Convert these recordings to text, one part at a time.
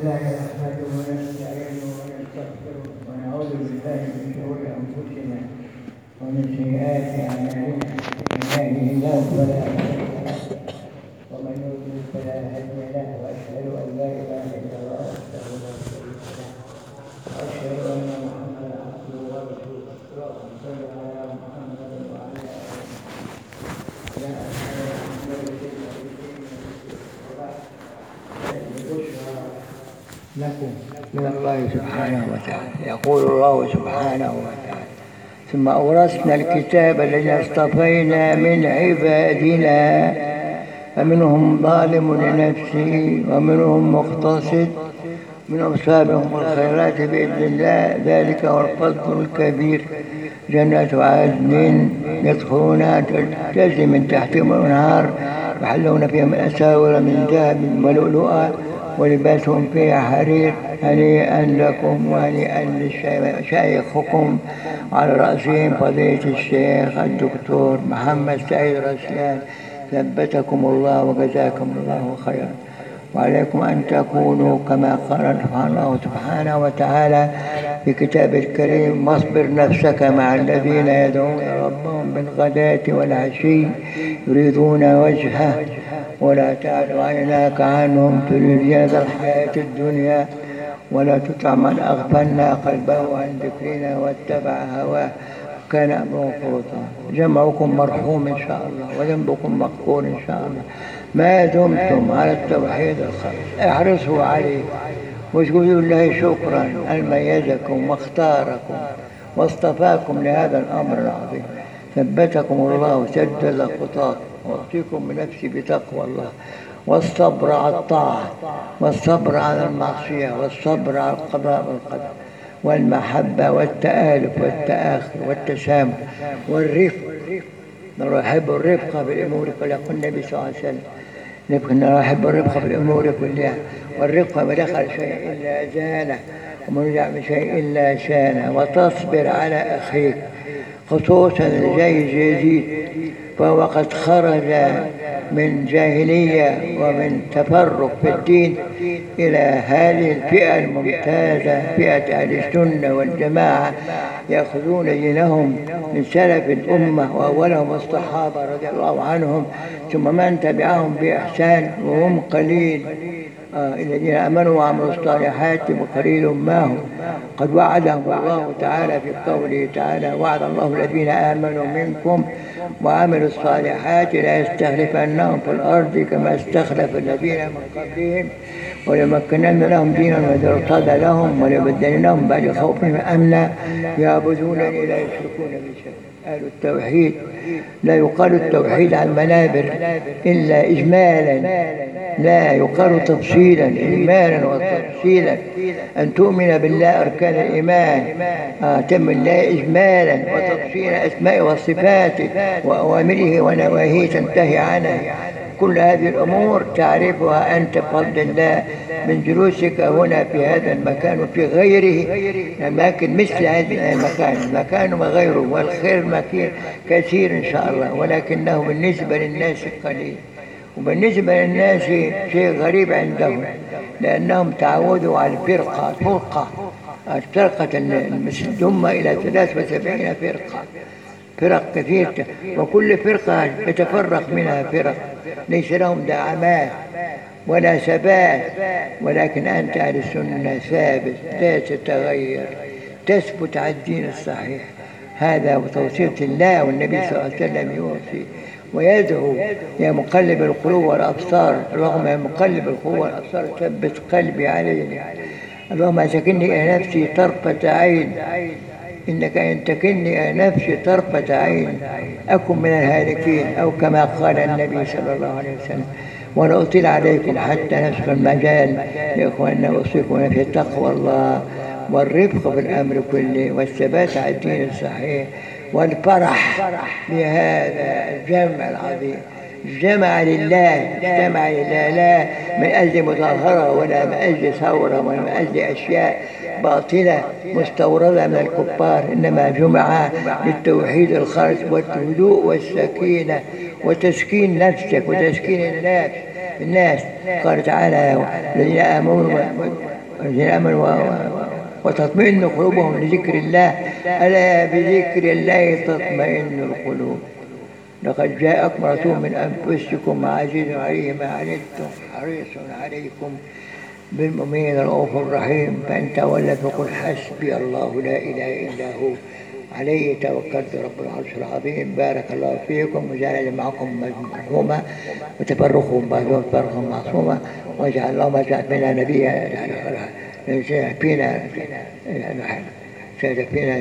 لله نحمده ونستعينه ونستغفره ونعوذ بالله من شرور انفسنا ومن سيئات اعمالنا من يهده الله فلا مضل له ومن يضلل فلا هادي له واشهد ان لا اله الا الله وحده لا شريك له واشهد ان محمدا عبده ورسوله اللهم صل على محمد وعلى لكم من الله سبحانه وتعالى. يقول الله سبحانه وتعالى: ثم أورثنا الكتاب الذين اصطفينا من عبادنا فمنهم ظالم لنفسه ومنهم مقتصد منهم سابق الخيرات بإذن الله ذلك هو الفضل الكبير. جنات عدن يدخلونها تجري من تحتهم الأنهار يحلون فيها من أساور من ذهب ولؤلؤا ولباسهم فيها حرير. هنيئا لكم وهنيئا لشيخكم على رأسهم فضيلة الشيخ الدكتور محمد سعيد رسلان ثبتكم الله وجزاكم الله خيرا. وعليكم أن تكونوا كما قال الله سبحانه وتعالى في كتاب الكريم: واصبر نفسك مع الذين يدعون ربهم بالغداة والعشي يريدون وجهه ولا تعد عيناك عنهم تريد زينة الحياة الدنيا ولا تطع من أغفلنا قلبه عن ذكرنا واتبع هواه كان أمره فرطا. جمعكم مرحوم إن شاء الله وذنبكم مغفور إن شاء الله ما دمتم على التوحيد الخالص. احرصوا عليه واشكروا الله شكرا أن ميزكم واختاركم واصطفاكم لهذا الأمر العظيم. ثبتكم الله وسدد خطاكم. وأوصيكم بنفسي بتقوى الله والصبر على الطاعة والصبر على المعصية والصبر على القضاء والقدر والمحبة والتآلف والتآخي والتسامح والرفق. نحب الرفق بالأمور كلها. يقول النبي صلى الله عليه وسلم: نحب الرفق بالأمور كلها والرفق ما دخل شيء إلا زانه ومن رجع بشيء إلا شانه. وتصبر على أخيك خصوصا الجيش يزيد فهو قد خرج من جاهلية ومن تفرق في الدين إلى هذه الفئة الممتازة فئة أهل السنة والجماعة يأخذون دينهم من سلف الأمة وأولهم الصحابة رضي الله عنهم ثم من تبعهم بإحسان وهم قليل الذين آمنوا وعملوا الصالحات وقليل ما هم. قد وعدهم الله تعالى في قوله تعالى: وعد الله الذين آمنوا منكم وعملوا الصالحات لا يستخلفنهم في الأرض كما استخلف الذين من قبلهم وليمكنن لهم دينهم الذي ارتضى لهم وليبدلنهم بعد خوفهم أمنا يعبدونني لا يشركون بي شيئا. أهل التوحيد لا يقال التوحيد على المنابر إلا إجمالا، لا يقال تفصيلا. إجمالا وتفصيلا أن تؤمن بالله أركان الإيمان تم الله إجمالا وتفصيلا أسماء وصفاته وأوامره ونواهيه تنتهي عنها. كل هذه الأمور تعرفها أنت بفضل الله من جلوسك هنا في هذا المكان وفي غيره أماكن مثل هذه المكان. المكان وغيره والخير مكين كثير إن شاء الله ولكنه بالنسبة للناس قليل وبالنسبة للناس شيء غريب عندهم لأنهم تعودوا على الفرقة المسلمة إلى 73 فرق كثيرة وكل فرقة يتفرق منها فرق ليس لهم دعامات ولا ثبات. ولكن أنت أهل السنة ثابت لا تتغير تثبت على الدين الصحيح. هذا وتوصية الله والنبي صلى الله عليه وسلم يوصي ويدعو: يا مقلب القلوب والأبصار اللهم يا مقلب القلوب والأبصار ثبت قلبي عليك. اللهم أسكنني إلى نفسي طرفة عين إنك إن تكلني نفسي طرفة عين أكن من الهالكين أو كما قال النبي صلى الله عليه وسلم. ولا أطيل عليكم حتى نسخ المجال لإخواننا أوصيكم في تقوى الله والرفق بالأمر كله والثبات على الدين الصحيح والفرح بهذا الجمع العظيم. اجتمع لله لا من أجل مظاهرة ولا من أجل ثورة ولا من أجل أشياء باطلة مستوردة من الكفار، إنما جمع للتوحيد الخالص والهدوء والسكينة وتسكين نفسك وتسكين الناس. قال تعالى: الذين آمنوا الذين آمنوا وتطمئن قلوبهم لذكر الله، ألا بذكر الله تطمئن القلوب. لقد جاءكم رسول من أنفسكم عزيز عليه ما عنتم حريص عليكم بالمؤمنين رؤوف رحيم. فإن تولت فقل حسبي الله لا إله إلا هو عليه توكلت رب العرش العظيم. بارك الله فيكم وجعل معكم مرحوما وتفرقهم بعضهم تفرقا معصوما، وجعل اللهم اجعل فينا نبيا فينا فينا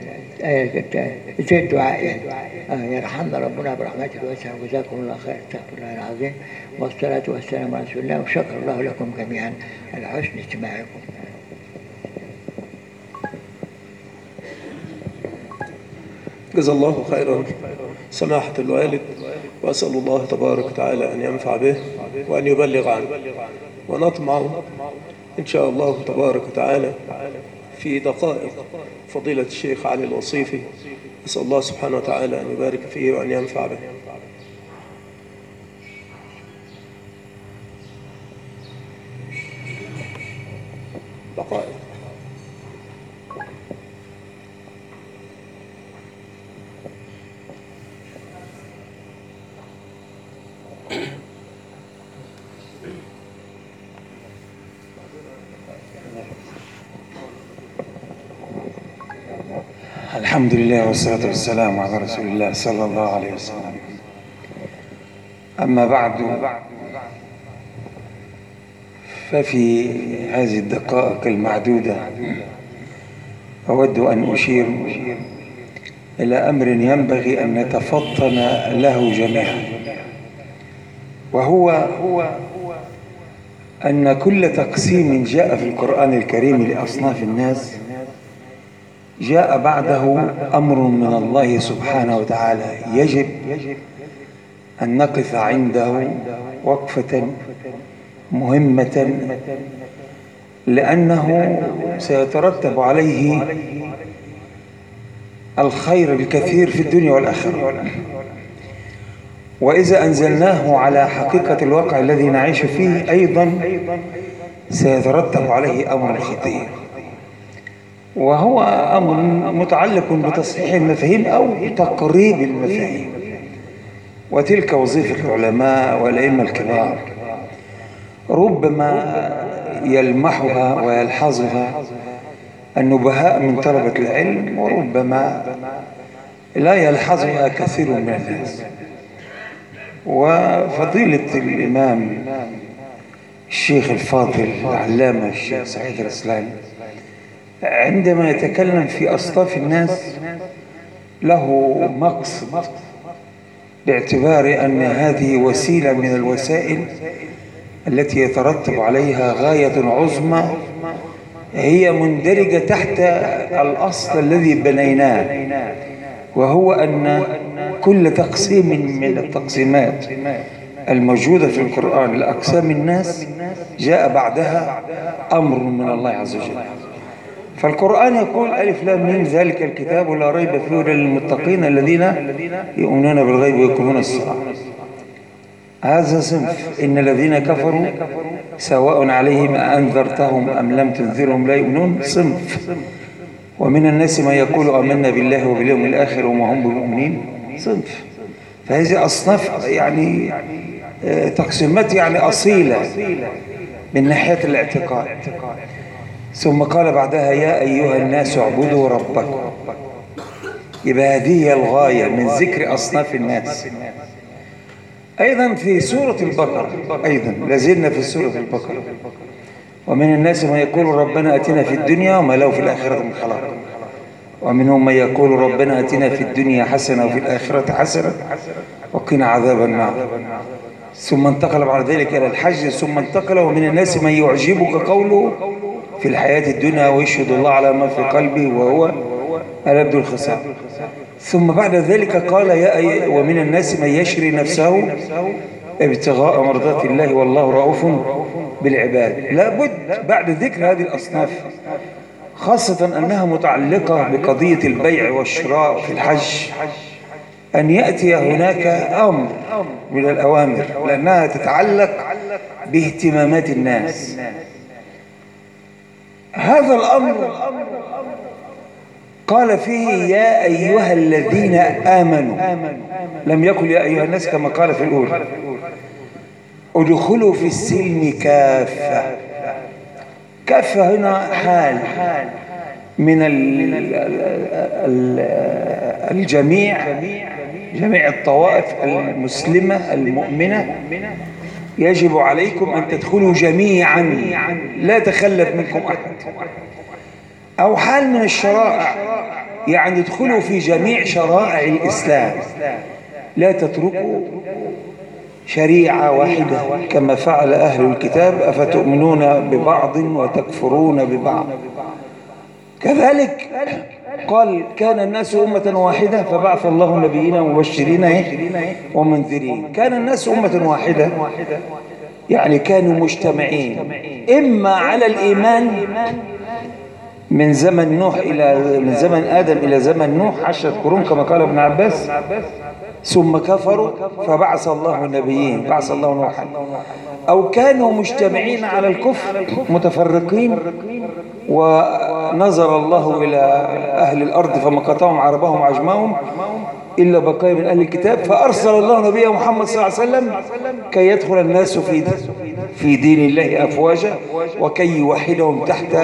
زي الدعاء يعني يرحمنا ربنا برحمته الواسعة. وجزاكم الله خير. استغفر الله العظيم والصلاة والسلام على رسول الله، وشكر الله لكم جميعا على حسن استماعكم. جزا الله خيرا سماحة الوالد، وأسأل الله تبارك وتعالى أن ينفع به وأن يبلغ عنه، ونطمع إن شاء الله تبارك وتعالى في دقائق فضيلة الشيخ علي الوصيفي. أسأل الله سبحانه وتعالى أن يبارك فيه وأن ينفع به. دقائق. الحمد لله والصلاة والسلام على رسول الله صلى الله عليه وسلم. أما بعد، ففي هذه الدقائق المعدودة أود أن أشير إلى أمر ينبغي أن نتفطن له جميعا، وهو أن كل تقسيم جاء في القرآن الكريم لأصناف الناس جاء بعده أمر من الله سبحانه وتعالى يجب أن نقف عنده وقفة مهمة، لأنه سيترتب عليه الخير الكثير في الدنيا والآخرة. وإذا أنزلناه على حقيقة الواقع الذي نعيش فيه أيضا سيترتب عليه أمر خطير، وهو أمر متعلق بتصحيح المفاهيم أو تقريب المفاهيم، وتلك وظيفة العلماء والأئمة الكبار. ربما يلمحها ويلحظها النبهاء من طلبة العلم، وربما لا يلحظها كثير من الناس. وفضيلة الإمام الشيخ الفاضل العلامة الشيخ سعيد الرسلاني عندما يتكلم في أصناف الناس له مقصد، باعتبار أن هذه وسيلة من الوسائل التي يترتب عليها غاية عظمى هي مندرجة تحت الأصل الذي بنيناه، وهو أن كل تقسيم من التقسيمات الموجودة في القرآن لأقسام الناس جاء بعدها أمر من الله عز وجل. فالقرآن يقول ألف لام ميم ذلك الكتاب لا ريب فيه هدى للمتقين الذين يؤمنون بالغيب ويقيمون الصلاة. هذا صنف. إن الذين كفروا سواء عليهم أنذرتهم أم لم تنذرهم لا يؤمنون صنف. ومن الناس من يقول آمنا بالله وباليوم الآخر وما هم بمؤمنين صنف. فهذه أصناف يعني تقسيمات يعني أصيلة من ناحية الاعتقاد. ثم قال بعدها يا أيها الناس اعبدوا ربكم. يبقى هذه هي الغاية من ذكر أصناف الناس. أيضا في سورة البقرة، أيضا لازلنا في سورة البقرة، ومن الناس من يقول ربنا أتنا في الدنيا وما له في الآخرة من خلاق، ومنهم من يقول ربنا أتنا في الدنيا حسنة وفي الآخرة حسنة وقنا عذاب النار. ثم انتقل بعد ذلك إلى الحج، ثم انتقل ومن الناس من يعجبك قوله في الحياة الدنيا ويشهد الله على ما في قلبه وهو ألد الخصام. ثم بعد ذلك قال ومن الناس من يشري نفسه ابتغاء مرضات الله والله رؤوف بالعباد. لابد بعد ذكر هذه الأصناف، خاصة أنها متعلقة بقضية البيع والشراء في الحج، أن يأتي هناك أمر من الأوامر، لأنها تتعلق باهتمامات الناس. هذا الأمر قال فيه يا أيها الذين آمنوا، لم يقل يا أيها الناس كما قال في الأولى. ادخلوا في السلم كافة. كافة هنا حال من الجميع، جميع الطوائف المسلمة المؤمنة، يجب عليكم أن تدخلوا جميعا لا تخلف منكم أحد. أو حال من الشرائع، يعني ادخلوا في جميع شرائع الإسلام، لا تتركوا شريعة واحدة كما فعل أهل الكتاب، أفتؤمنون ببعض وتكفرون ببعض. كذلك قال كان الناس أمة واحدة فبعث الله النبيين مبشرين ومنذرين. كان الناس أمة واحدة يعني كانوا مجتمعين إما على الإيمان من زمن نوح من زمن آدم إلى زمن نوح 10 قرون كما قال ابن عباس، ثم كفروا فبعث الله النبيين، بعث الله نوحا. أو كانوا مجتمعين على الكفر متفرقين، ونظر الله إلى أهل الأرض فمقتهم عربهم وعجمهم إلا بقايا من أهل الكتاب، فأرسل الله نبيه محمد صلى الله عليه وسلم كي يدخل الناس في دين الله أفواجا، وكي يوحدهم تحت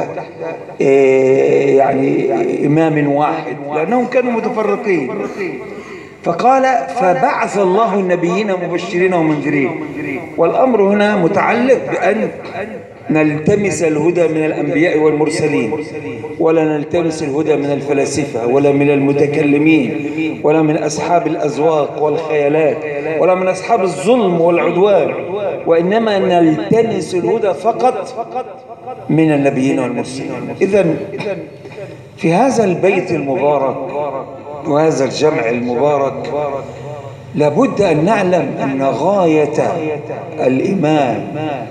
يعني إمام واحد، لأنهم كانوا متفرقين. فقال فبعث الله النبيين مبشرين ومنذرين. والأمر هنا متعلق بأن نلتمس الهدى من الأنبياء والمرسلين، ولا نلتمس الهدى من الفلاسفة ولا من المتكلمين ولا من أصحاب الأذواق والخيالات ولا من أصحاب الظلم والعدوان، وإنما نلتمس الهدى فقط من النبيين والمرسلين. إذن في هذا البيت المبارك وهذا الجمع المبارك لابد أن نعلم أن غاية الإمام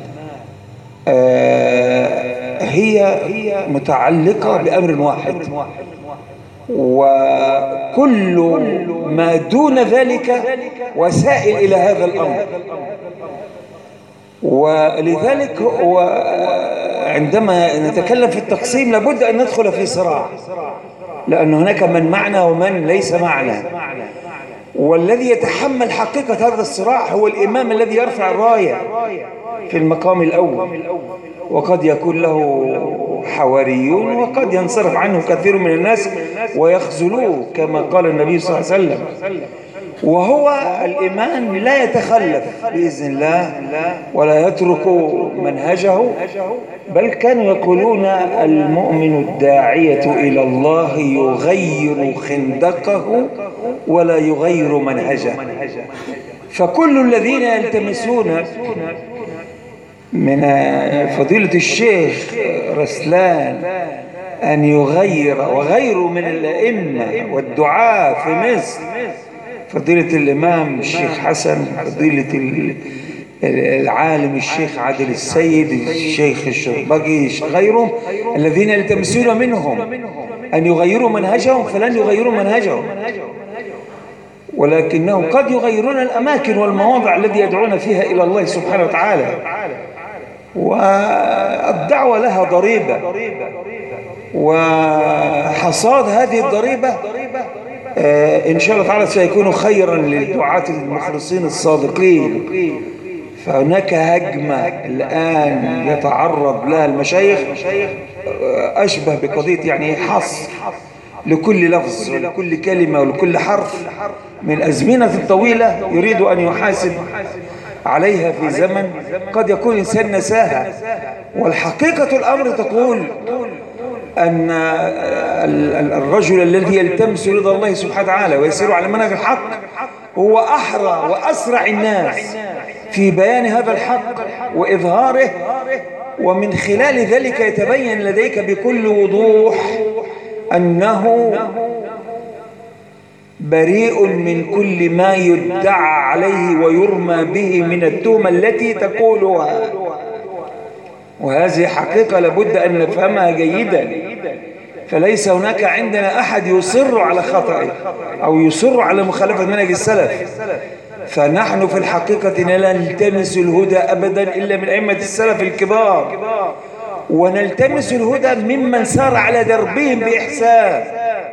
هي متعلقة بأمر واحد، وكل ما دون ذلك وسائل إلى هذا الأمر. ولذلك عندما نتكلم في التقسيم لابد أن ندخل في صراع، لأن هناك من معنا ومن ليس معنا، والذي يتحمل حقيقة هذا الصراع هو الإمام الذي يرفع الراية في المقام الأول، وقد يكون له حواريون وقد ينصرف عنه كثير من الناس ويخذلوه كما قال النبي صلى الله عليه وسلم. وهو الإمام لا يتخلف بإذن الله ولا يترك منهجه، بل كانوا يقولون المؤمن الداعية إلى الله يغير خندقه ولا يغير منهجه. فكل الذين يلتمسون من فضيلة الشيخ رسلان أن يغير، وغيره من الأئمة والدعاء في مصر، فضيلة الإمام الشيخ حسن، فضيلة العالم الشيخ عادل السيد، الشيخ الشربجي، غيرهم الذين يلتمسون منهم أن يغيروا منهجهم فلن يغيروا منهجهم، ولكنهم قد يغيرون الأماكن والمواضع التي يدعون فيها إلى الله سبحانه وتعالى. والدعوة لها ضريبة، وحصاد هذه الضريبة إن شاء الله تعالى سيكون خيرا للدعاة المخلصين الصادقين. فهناك هجمة الآن يتعرض لها المشايخ أشبه بقضية يعني حصر لكل لفظ ولكل كلمة ولكل حرف من أزمنة طويلة يريد أن يحاسب عليها في زمن قد يكون إنسان نساها. والحقيقة الأمر تقول أن الرجل الذي يلتمس رضا الله سبحانه وتعالى ويسير على منهج الحق هو أحرى وأسرع الناس في بيان هذا الحق وإظهاره، ومن خلال ذلك يتبين لديك بكل وضوح أنه بريء من كل ما يدعى عليه ويرمى به من التهمة التي تقولها. وهذه حقيقة لابد أن نفهمها جيدا. فليس هناك عندنا أحد يصر على خطأه أو يصر على مخالفة منهج السلف، فنحن في الحقيقة لا نلتمس الهدى أبدا إلا من أئمة السلف الكبار ونلتمس الهدى ممن سار على دربهم بإحسان.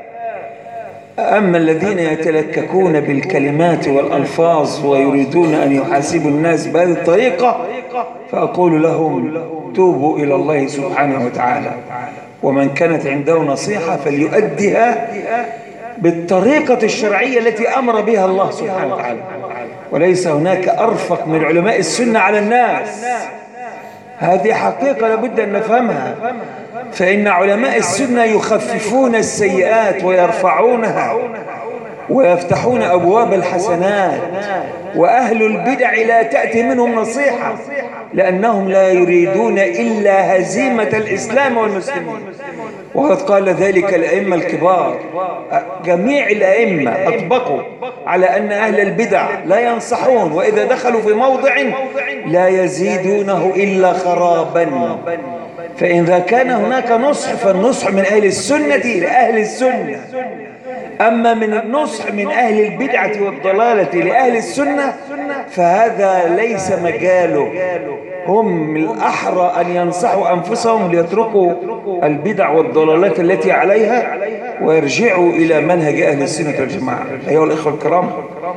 أما الذين يتلككون بالكلمات والألفاظ ويريدون أن يحاسبوا الناس بهذه الطريقة، فأقول لهم توبوا إلى الله سبحانه وتعالى، ومن كانت عنده نصيحة فليؤدها بالطريقة الشرعية التي أمر بها الله سبحانه وتعالى. وليس هناك أرفق من علماء السنة على الناس، هذه حقيقة لابد أن نفهمها. فإن علماء السنة يخففون السيئات ويرفعونها ويفتحون أبواب الحسنات، وأهل البدع لا تأتي منهم نصيحة، لأنهم لا يريدون إلا هزيمة الإسلام والمسلمين. وقد قال ذلك الأئمة الكبار، جميع الأئمة أطبقوا على أن أهل البدع لا ينصحون، وإذا دخلوا في موضع لا يزيدونه إلا خرابا. فإذا كان هناك نصح فالنصح من أهل السنة لأهل السنة، أما من النصح من أهل البدعة والضلالة لأهل السنة فهذا ليس مجاله. هم الأحرى أن ينصحوا أنفسهم ليتركوا البدع والضلالات التي عليها ويرجعوا إلى منهج أهل السنة والجماعة. أيها الإخوة الكرام،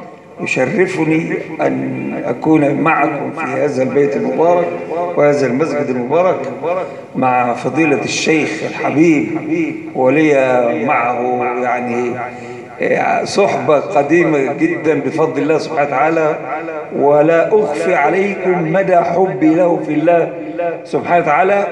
يشرفني أن أكون معكم في هذا البيت المبارك وهذا المسجد المبارك مع فضيلة الشيخ الحبيب، ولي معه يعني صحبة قديمة جدا بفضل الله سبحانه وتعالى، ولا أخفي عليكم مدى حبي له في الله سبحانه وتعالى،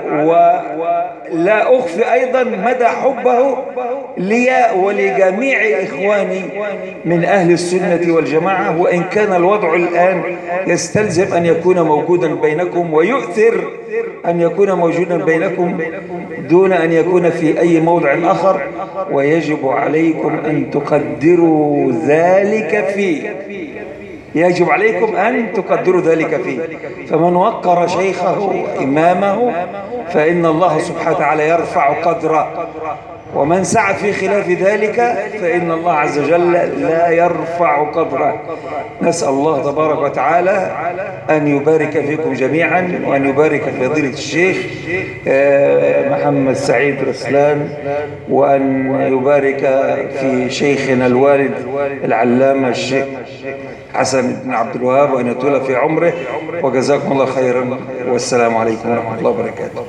ولا أخفي أيضا مدى حبه لي ولجميع إخواني من أهل السنة والجماعة، وإن كان الوضع الآن يستلزم أن يكون موجودا بينكم ويؤثر أن يكون موجودا بينكم دون أن يكون في أي موضع آخر، ويجب عليكم أن تقدروا ذلك فيه. يجب عليكم أن تقدروا ذلك فيه. فمن وقر شيخه إمامه فإن الله سبحانه وتعالى يرفع قدره، ومن سعى في خلاف ذلك فإن الله عز وجل لا يرفع قدره. نسأل الله تبارك وتعالى أن يبارك فيكم جميعا، وأن يبارك في فضيلة الشيخ محمد سعيد رسلان، وأن يبارك في شيخنا الوالد العلامة الشيخ حسن بن عبد الوهاب، وأن يطول في عمره، وجزاكم الله خيرا، والسلام عليكم ورحمة الله وبركاته.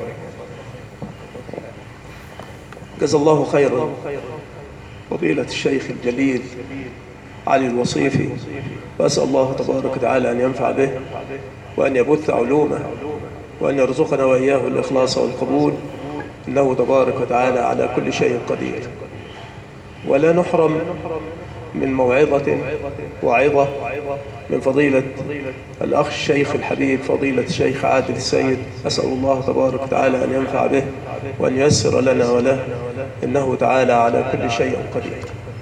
جزا الله خيرا فضيلة الشيخ الجليل علي الوصيفي، وأسأل الله تبارك وتعالى أن ينفع به وأن يبث علومه وأن يرزقنا وإياه الإخلاص والقبول، إنه تبارك وتعالى على كل شيء قدير. ولا نحرم من موعظة وعظة من فضيلة الأخ الشيخ الحبيب فضيلة الشيخ عادل السيد، أسأل الله تبارك وتعالى أن ينفع به وأن ييسر لنا وله، إنه تعالى على كل شيء قدير.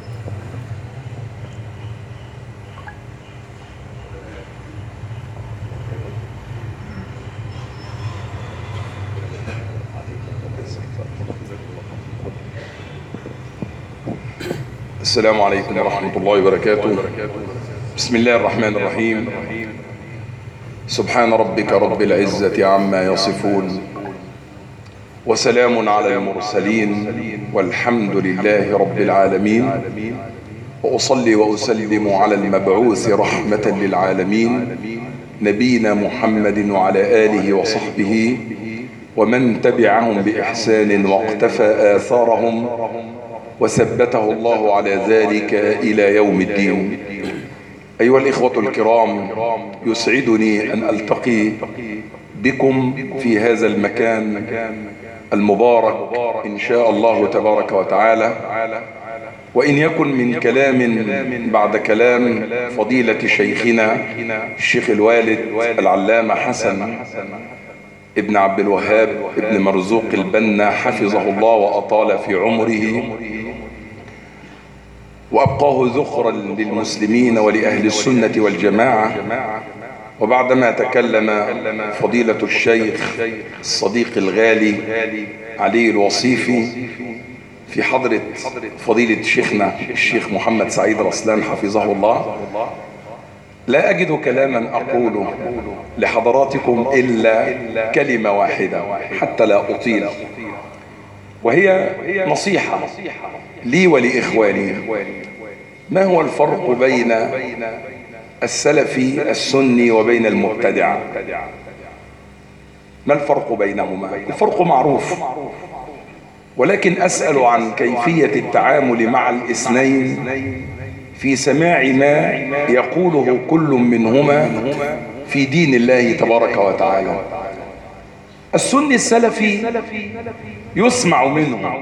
السلام عليكم ورحمة الله وبركاته. بسم الله الرحمن الرحيم. سبحان ربك رب العزة عما يصفون، وسلام على المرسلين، والحمد لله رب العالمين. وأصلي وأسلم على المبعوث رحمة للعالمين، نبينا محمد وعلى آله وصحبه ومن تبعهم بإحسان واقتفى آثارهم وثبته الله على ذلك إلى يوم الدين. أيها الإخوة الكرام، يسعدني أن ألتقي بكم في هذا المكان المبارك إن شاء الله تبارك وتعالى، وإن يكن من كلام بعد كلام فضيلة شيخنا الشيخ الوالد العلامة حسن ابن عبد الوهاب ابن مرزوق البنا حفظه الله وأطال في عمره وأبقاه ذخرا للمسلمين ولأهل السنة والجماعة. وبعدما تكلم فضيلة الشيخ الصديق الغالي علي الوصيفي في حضرة فضيلة شيخنا الشيخ محمد سعيد رسلان حفظه الله، لا أجد كلاما أقوله لحضراتكم إلا كلمة واحدة حتى لا أطيل، وهي نصيحة لي ولإخواني. ما هو الفرق بين السلفي السني وبين المبتدع؟ ما الفرق بينهما؟ الفرق معروف، ولكن أسأل عن كيفية التعامل مع الاثنين في سماع ما يقوله كل منهما في دين الله تبارك وتعالى. السني السلفي يسمع منه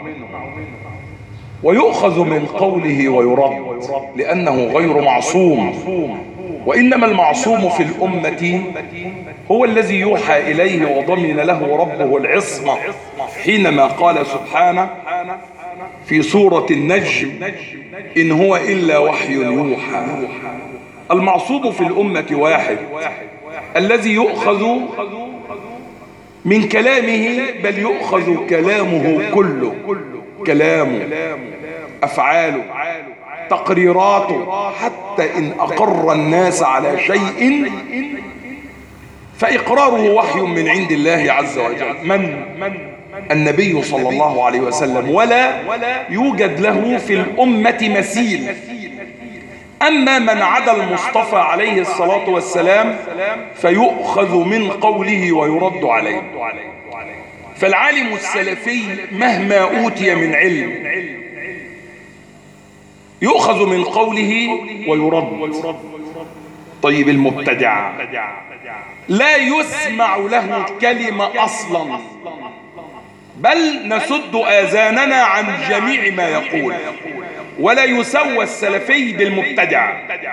ويؤخذ من قوله ويرد، لأنه غير معصوم، وإنما المعصوم في الأمة هو الذي يوحى إليه وضمن له ربه العصمة، حينما قال سبحانه في سورة النجم: إن هو إلا وحي يوحى. المعصوم في الأمة واحد، الذي يؤخذ من كلامه، بل يؤخذ كلامه كله، كلامه، أفعاله، تقريراته، حتى إن أقر الناس على شيء فإقراره وحي من عند الله عز وجل. من؟ النبي صلى الله عليه وسلم، ولا يوجد له في الأمة مثيل. أما من عدا المصطفى عليه الصلاة والسلام فيؤخذ من قوله ويرد عليه. فالعالم السلفي مهما أوتي من علم يؤخذ من قوله ويرد. طيب المبتدع لا يسمع له كلمة أصلا، بل نسد آذاننا عن جميع ما يقول. ولا يسوى السلفي بالمبتدع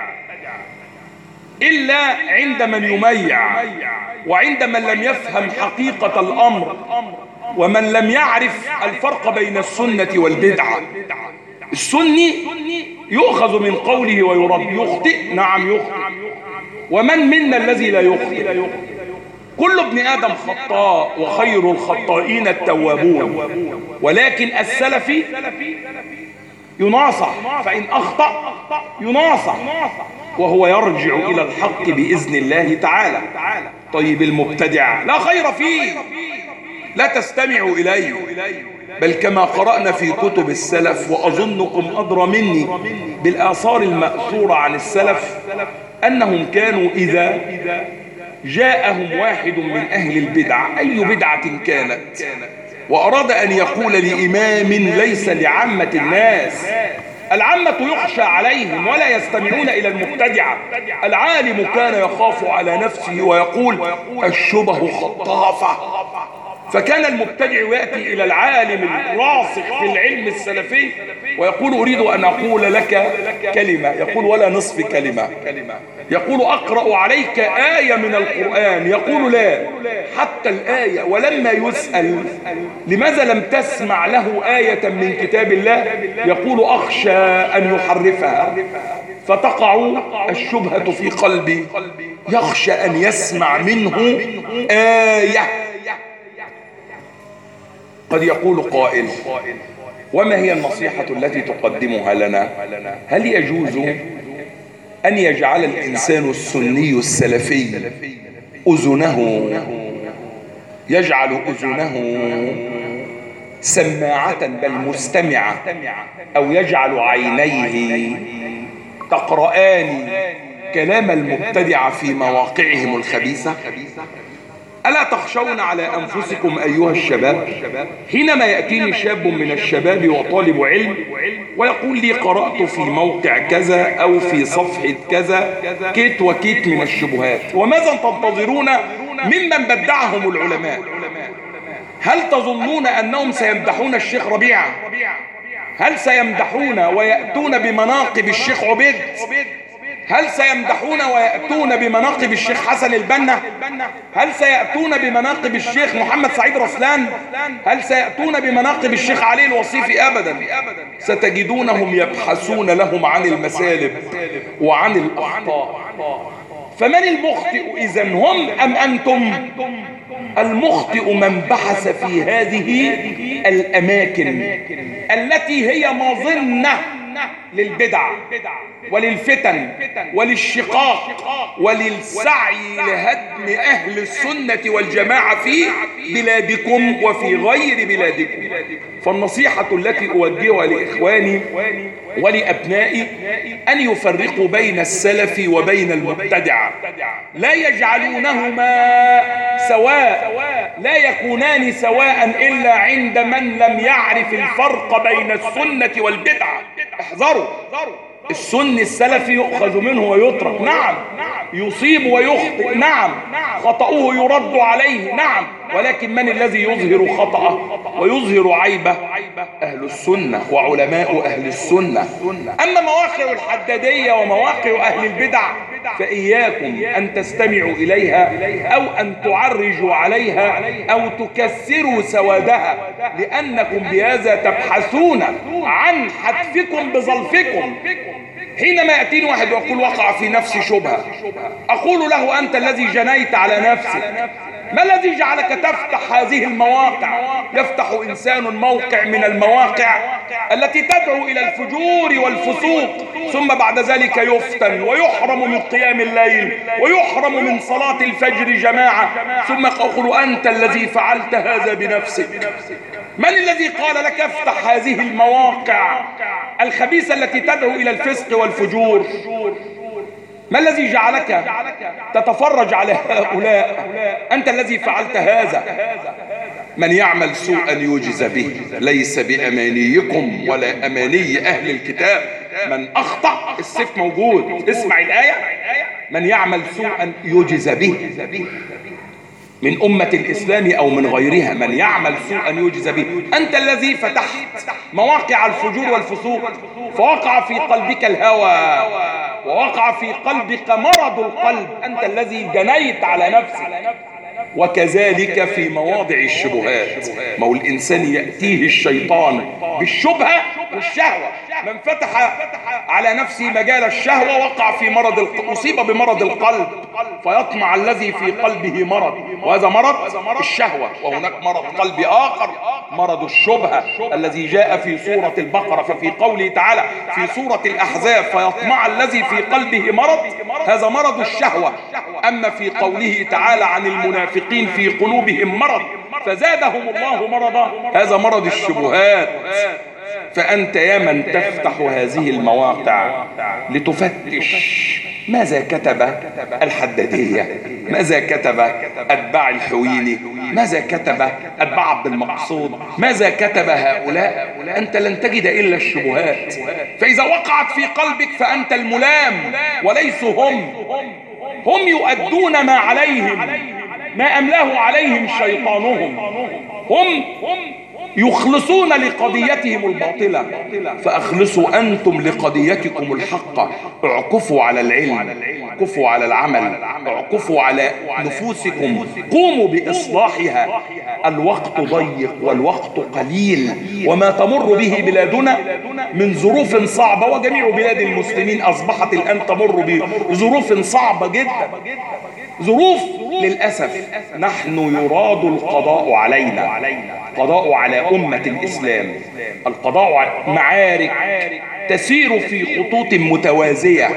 إلا عند من يميع، وعند من لم يفهم حقيقة الأمر، ومن لم يعرف الفرق بين السنة والبدعة. السني يؤخذ من قوله ويرد. يخطئ، نعم يخطئ، ومن منا الذي لا يخطئ؟ كل ابن آدم خطاء، وخير الخطائين التوابون. ولكن السلفي يناصح، فإن أخطأ يناصح، وهو يرجع إلى الحق بإذن الله تعالى. طيب المبتدع لا خير فيه، لا تستمعوا إليه، بل كما قرأنا في كتب السلف، وأظنكم أدرى مني بالآثار المأثورة عن السلف، أنهم كانوا إذا جاءهم واحد من أهل البدع، أي بدعة كانت، وأراد أن يقول لإمام ليس لعامة الناس، العامة يخشى عليهم ولا يستمعون إلى المبتدعة. العالم كان يخاف على نفسه ويقول: الشبه خطافة. فكان المبتدع يأتي إلى العالم الراسخ في العلم السلفي ويقول: أريد أن أقول لك كلمة. يقول: ولا نصف كلمة. يقول: أقرأ عليك آية من القرآن. يقول: لا، حتى الآية. ولما يسأل لماذا لم تسمع له آية من كتاب الله، يقول: أخشى أن يحرفها فتقع الشبهة في قلبي، يخشى أن يسمع منه آية. قد يقول قائل: وما هي النصيحة التي تقدمها لنا؟ هل يجوز أن يجعل الإنسان السني السلفي يجعل أذنه سماعة بل مستمعة، أو يجعل عينيه تقرآن كلام المبتدع في مواقعهم الخبيثة؟ ألا تخشون على أنفسكم أيها الشباب؟ حينما يأتيني شاب من الشباب وطالب علم ويقول لي: قرأت في موقع كذا أو في صفحة كذا كيت وكيت من الشبهات، وماذا تنتظرون ممن بدعهم العلماء؟ هل تظنون أنهم سيمدحون الشيخ ربيعة؟ هل سيمدحون ويأتون بمناقب الشيخ عبيد؟ هل سيمدحون ويأتون بمناقب الشيخ حسن البنا؟ هل سيأتون بمناقب الشيخ محمد سعيد رسلان؟ هل سيأتون بمناقب الشيخ علي الوصيفي؟ أبدا. ستجدونهم يبحثون لهم عن المسالب وعن الأخطاء. فمن المخطئ إذن، هم أم أنتم؟ المخطئ من بحث في هذه الأماكن التي هي مظنة للبدع، وللفتن وللشقاق وللسعي لهدم أهل السنة والجماعة في بلادكم وفي غير بلادكم. فالنصيحة التي أوجهها لإخواني ولأبنائي أن يفرقوا بين السلف وبين المبتدع، لا يجعلونهما سواء، لا يكونان سواء إلا عند من لم يعرف الفرق بين السنة والبدعة. احذروا، السني السلفي يؤخذ منه ويترك، نعم، يصيب ويخطئ، نعم، خطأه يرد عليه، نعم، ولكن من الذي يظهر خطأه ويظهر عيبه؟ أهل السنة وعلماء أهل السنة. أما مواقع الحدادية ومواقع أهل البدع فإياكم أن تستمعوا إليها أو أن تعرجوا عليها أو تكسروا سوادها، لأنكم بهذا تبحثون عن حتفكم بظلفكم. حينما يأتيني واحد ويقول وقع في نفسي شبهة، أقول له أنت الذي جنيت على نفسك، ما الذي جعلك تفتح هذه المواقع؟ يفتح إنسان موقع من المواقع التي تدعو إلى الفجور والفسوق، ثم بعد ذلك يفتن ويحرم من قيام الليل ويحرم من صلاة الفجر جماعة، ثم أقول أنت الذي فعلت هذا بنفسك. من الذي قال لك افتح هذه المواقع الخبيثة التي تدعو إلى الفسق والفجور؟ ما الذي جعلك تتفرج على هؤلاء؟ أنت الذي فعلت هذا. من يعمل سوءا يجز به، ليس بأمانيكم ولا أماني أهل الكتاب. من أخطأ السيف موجود، اسمع الآية، من يعمل سوءا يجز به من أمة الإسلام أو من غيرها، من يعمل سوءا يجز به. أنت الذي فتحت مواقع الفجور والفسوق فوقع في قلبك الهوى ووقع في قلبك مرض القلب، أنت الذي جنيت على نفسك. وكذلك في مواضع الشبهات، ما هو الإنسان يأتيه الشيطان بالشبهة والشهوة. من فتح على نفسه مجال الشهوة وقع في أصيب بمرض القلب، فيطمع الذي في قلبه مرض، وهذا مرض الشهوة. وهناك مرض قلبي آخر، مرض الشبهة الذي جاء في سورة البقرة، ففي قوله تعالى في سورة الأحزاب فيطمع الذي في قلبه مرض، هذا مرض الشهوة. أما في قوله تعالى عن المنافقين في قلوبهم مرض فزادهم الله مرضا، هذا مرض الشبهات. فأنت يا من تفتح هذه المواقع لتفتش ماذا كتب الحدادية، ماذا كتب أتباع الحويني، ماذا كتب أتباع عبد المقصود، ماذا كتب هؤلاء، أنت لن تجد إلا الشبهات. فإذا وقعت في قلبك فأنت الملام وليسوا هم يؤدون ما عليهم، ما أملاه عليهم شيطانهم، هم يخلصون لقضيتهم الباطلة، فأخلصوا أنتم لقضيتكم الحقة. اعكفوا على العلم، اعكفوا على العمل، اعكفوا على نفوسكم، قوموا بإصلاحها. الوقت ضيق والوقت قليل، وما تمر به بلادنا من ظروف صعبة، وجميع بلاد المسلمين أصبحت الآن تمر بظروف صعبة جدا، ظروف للأسف نحن يراد القضاء علينا، القضاء على أمة الإسلام، القضاء على معارك تسير في خطوط متوازية،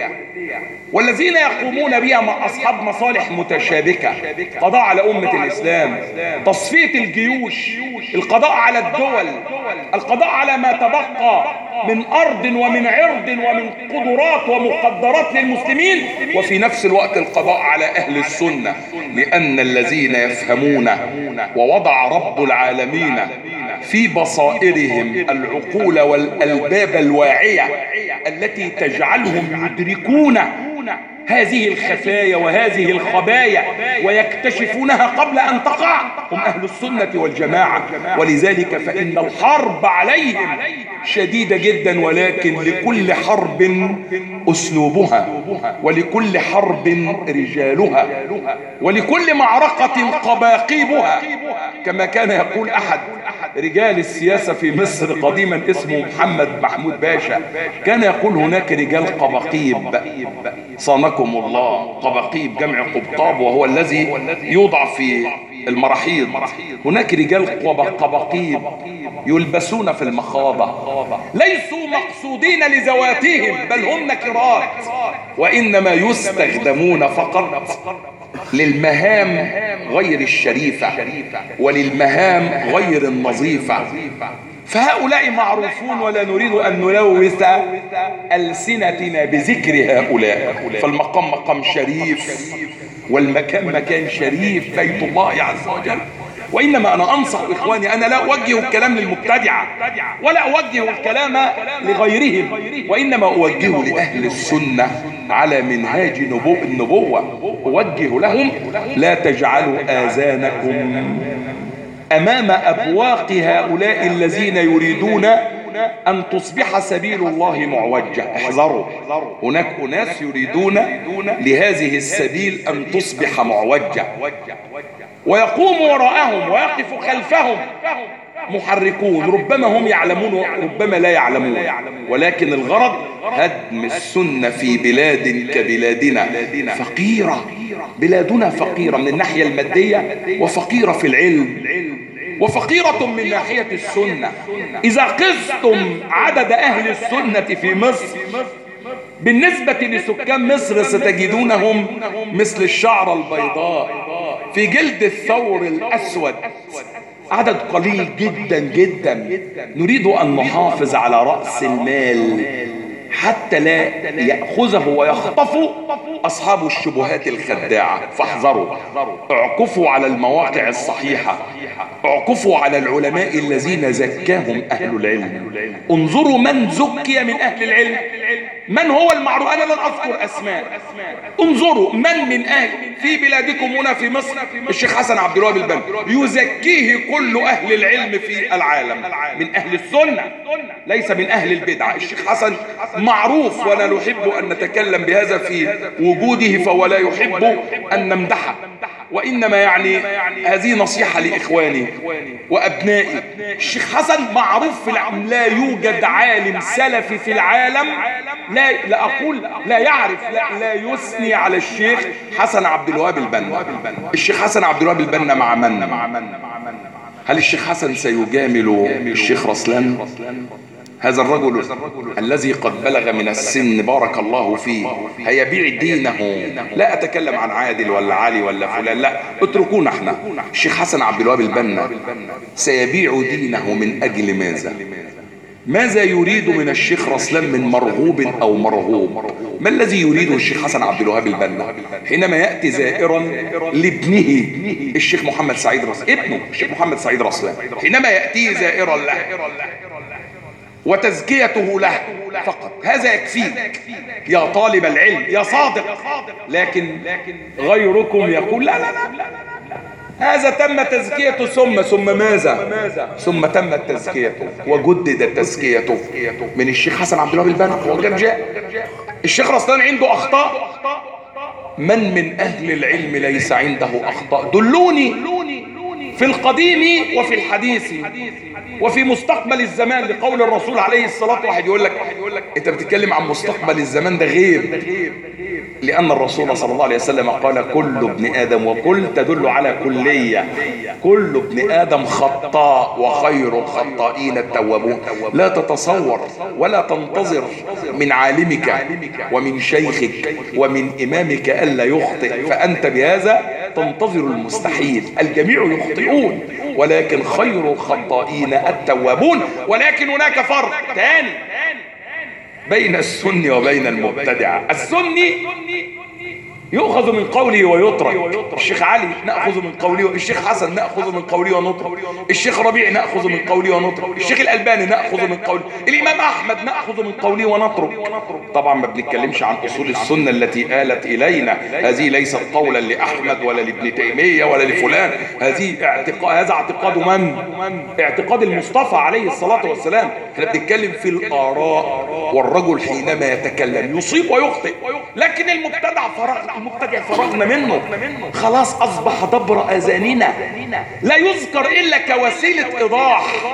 والذين يقومون بها مع أصحاب مصالح متشابكة. قضاء على أمة الإسلام، تصفية الجيوش، القضاء على الدول، القضاء على ما تبقى من أرض ومن عرض ومن قدرات ومقدرات للمسلمين، وفي نفس الوقت القضاء على أهل السنة، لأن الذين يفهمون ووضع رب العالمين في بصائرهم العقول والألباب الواعية التي تجعلهم يدركون هذه الخفايا وهذه الخبايا ويكتشفونها قبل أن تقع، هم أهل السنة والجماعة. ولذلك فإن الحرب عليهم شديدة جدا، ولكن لكل حرب أسلوبها، ولكل حرب رجالها، ولكل معركة قباقيبها، كما كان يقول أحد رجال السياسة في مصر قديما اسمه محمد محمود باشا، كان يقول هناك رجال قباقيب صانكم الله. قباقيب جمع قبطاب، وهو الذي يوضع في المراحيض هناك رجال قبقيب يلبسون في المخاضة، ليسوا مقصودين لذواتهم بل هم نكرات، وإنما يستخدمون فقط للمهام غير الشريفة وللمهام غير النظيفة. فهؤلاء معروفون ولا نريد أن نلوث ألسنتنا بذكر هؤلاء. فالمقام مقام شريف والمكان مكان شريف، بيت الله عز وجل. وإنما أنا أنصح إخواني، أنا لا أوجه الكلام للمبتدعة ولا أوجه الكلام لغيرهم، وإنما أوجه لأهل السنة على منهاج النبوة. أوجه لهم: لا تجعلوا آذانكم أمام أبواق هؤلاء الذين يريدون أن تصبح سبيل الله معوجة. احذروا، هناك أناس يريدون لهذه السبيل أن تصبح معوجة، ويقوم وراءهم ويقف خلفهم محركون، ربما هم يعلمون وربما لا يعلمون، ولكن الغرض هدم السنة في بلاد كبلادنا فقيرة. بلادنا فقيرة من الناحية المادية، وفقيرة في العلم، وفقيرة من ناحية السنة. إذا قستم عدد أهل السنة في مصر بالنسبة لسكان مصر ستجدونهم مثل الشعرة البيضاء في جلد الثور الأسود، عدد قليل جدا جدا. نريد أن نحافظ على رأس المال حتى لا يأخذه ويخطفه أصحاب الشبهات الخداعة. فاحذروا، اعكفوا على المواقع الصحيحة، اعكفوا على العلماء الذين زكاهم أهل العلم. انظروا من زكي من أهل العلم، من هو المعروف. أنا لن أذكر أسماء. انظروا من أهل في بلادكم هنا في مصر. الشيخ حسن عبد الوهاب البنا يزكيه كل أهل العلم في العالم، من أهل السنة ليس من أهل البدعة. الشيخ حسن معروف، ولا نحب أن نتكلم بهذا في وجوده، فهو لا يحب أن نمدحه، وإنما يعني هذه نصيحة لإخواني وأبنائي. الشيخ حسن معروف في العالم، لا يوجد عالم سلفي في العالم لا أقول لا يعرف لا يثني على الشيخ حسن عبد الوهاب البنا. الشيخ حسن عبد الوهاب البنا مع من؟ هل الشيخ حسن سيجامل الشيخ رسلان؟ هذا الرجل الذي قد بلغ من السن بارك الله فيه هيبيع دينه. لا أتكلم عن عادل ولا علي ولا فلان، لا، اتركونا احنا. الشيخ حسن عبد الوهاب البنا سيبيع دينه من أجل ماذا؟ ماذا يريد من الشيخ رسلان من مرغوب أو مرهوب؟ ما الذي يريده الشيخ حسن عبد الوهاب البنا حينما يأتي زائرا لابنه الشيخ محمد سعيد رسلان، ابنه الشيخ محمد سعيد رسلان، حينما يأتي زائرا له وتزكيته له فقط، هذا يكفيك يا طالب العلم يا صادق. لكن غيركم يقول لا لا لا، هذا تم تزكيته ثم ماذا؟ ثم تمت تزكيته وجددت تزكيته من الشيخ حسن عبد الوهاب البنا. وكان جاء الشيخ رسلان عنده أخطاء. من أهل العلم ليس عنده أخطاء؟ دلوني في القديم وفي الحديث وفي مستقبل الزمان، لقول الرسول عليه الصلاة والسلام. واحد يقول لك انت بتتكلم عن مستقبل الزمان، ده غير، لأن الرسول صلى الله عليه وسلم قال كل ابن آدم، وكل تدل على كلية، كل ابن آدم خطاء وخير الخطائين التوابون. لا تتصور ولا تنتظر من عالمك ومن شيخك ومن إمامك ألا يخطئ، فأنت بهذا تنتظر المستحيل. الجميع يخطئون ولكن خير الخطائين التوابون. ولكن هناك فرق ثاني بين السني وبين المبتدع. السني يؤخذ من قوله ويترك. الشيخ علي نأخذ من قوله، الشيخ حسن نأخذ من قوله ونترك، الشيخ ربيع نأخذ من قوله ونترك، الشيخ الألباني نأخذ من قوله، الإمام أحمد نأخذ من قوله ونترك. طبعا ما بنتكلمش عن أصول السنة التي آلت إلينا، هذه ليست قولا لأحمد ولا لابن تيمية ولا لفلان، هذا اعتقاد من؟ اعتقاد المصطفى عليه الصلاة والسلام. احنا بنتكلم في الآراء، والرجل حينما يتكلم يصيب ويخطئ. لكن المبتدع فرغنا منه، خلاص أصبح دبر أذاننا، لا يذكر إلا كوسيلة إيضاح.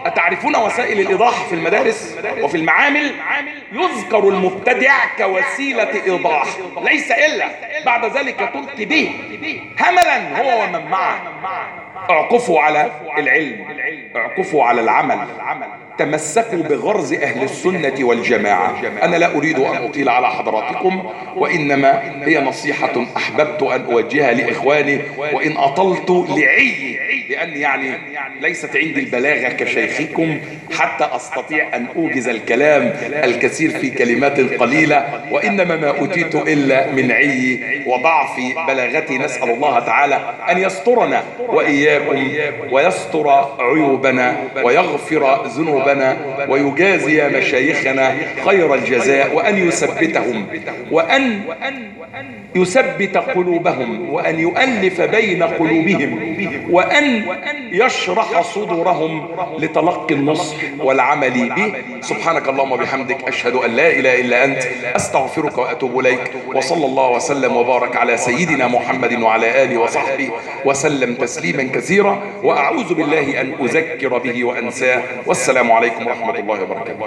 أتعرفون وسائل الإيضاح في المدارس وفي المعامل؟ يذكر المبتدع كوسيلة إيضاح، ليس إلا بعد ذلك تلقي به هملا هو ومن معه. اعكفوا على العلم، اعكفوا على العمل، تمسكوا بغرز أهل السنة والجماعة. أنا لا أريد أن أطيل على حضراتكم، وإنما هي نصيحة أحببت أن أوجهها لإخواني، وإن أطلت لعي، لأن يعني ليست عندي البلاغة كشيخكم حتى أستطيع أن أوجز الكلام الكثير في كلمات قليلة، وإنما ما أوتيت إلا من عي وضعف بلاغتي. نسأل الله تعالى أن يسترنا وإياكم ويستر عيوبنا ويغفر ذنوبنا ويجازي مشايخنا خير الجزاء، وأن يثبتهم وأن يثبت قلوبهم، وأن يؤلف بين قلوبهم، وأن يشرح صدورهم لتلقي النصح والعمل به. سبحانك اللهم وبحمدك، أشهد أن لا إله إلا أنت، أستغفرك وأتوب إليك. وصلى الله وسلم وبارك على سيدنا محمد وعلى آله وصحبه وسلم تسليما كثيرا، وأعوذ بالله أن أذكر به وأنساه. والسلام عليكم ورحمة الله وبركاته.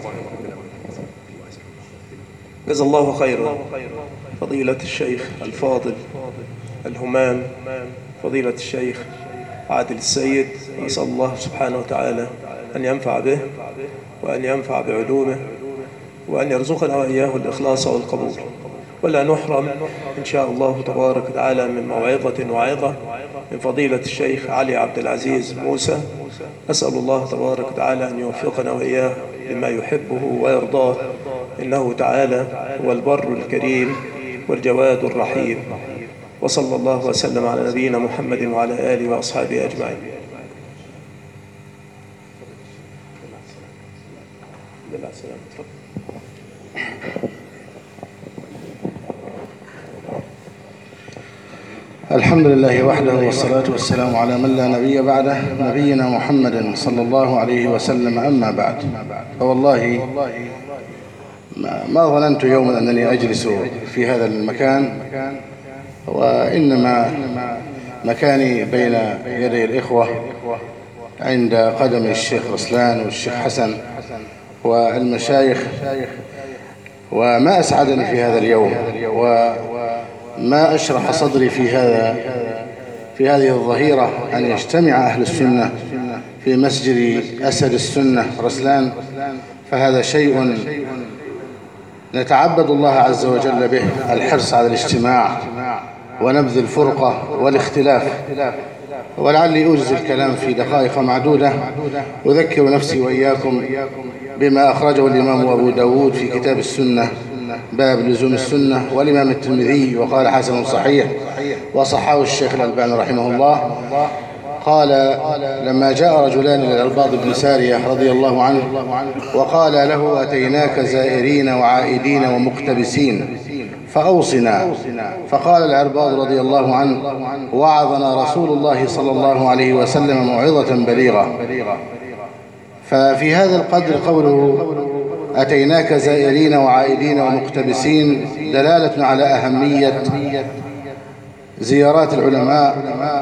جزا الله خيرا فضيلة الشيخ الفاضل الهمام، فضيلة الشيخ عادل السيد. نسأل الله سبحانه وتعالى أن ينفع به وأن ينفع بعلومه، وأن يرزقنا وإياه الإخلاص والقبول، ولا نحرم إن شاء الله تبارك وتعالى من موعظة وعظة من فضيلة الشيخ علي عبد العزيز موسى. أسأل الله تبارك وتعالى أن يوفقنا وإياه لما يحبه ويرضاه، إنه تعالى هو البر الكريم والجواد الرحيم. وصلى الله وسلم على نبينا محمد وعلى آله وأصحابه أجمعين. الحمد لله وحده، والصلاة والسلام على من لا نبي بعده، نبينا محمد صلى الله عليه وسلم. أما بعد، فوالله ما ظننت يوما أنني أجلس في هذا المكان، وإنما مكاني بين يدي الإخوة عند قدم الشيخ رسلان والشيخ حسن والمشايخ. وما أسعدني في هذا اليوم وما أشرح صدري في هذه الظهيرة أن يجتمع أهل السنة في مسجد أسد السنة رسلان، فهذا شيء نتعبد الله عز وجل به، الحرص على الاجتماع ونبذ الفرقة والاختلاف. ولعلي أوجز الكلام في دقائق معدودة. أذكر نفسي وإياكم بما أخرجه الإمام أبو داود في كتاب السنة باب لزوم السنة، والإمام الترمذي وقال حسن صحيح، وصححه الشيخ الألباني رحمه الله. قال لما جاء رجلان إلى العرباض بن سارية رضي الله عنه وقال له: أتيناك زائرين وعائدين ومقتبسين فأوصنا. فقال العرباض رضي الله عنه: وعظنا رسول الله صلى الله عليه وسلم موعظة بليغة. ففي هذا القدر قوله أتيناك زائرين وعائدين ومقتبسين دلالة على أهمية زيارات العلماء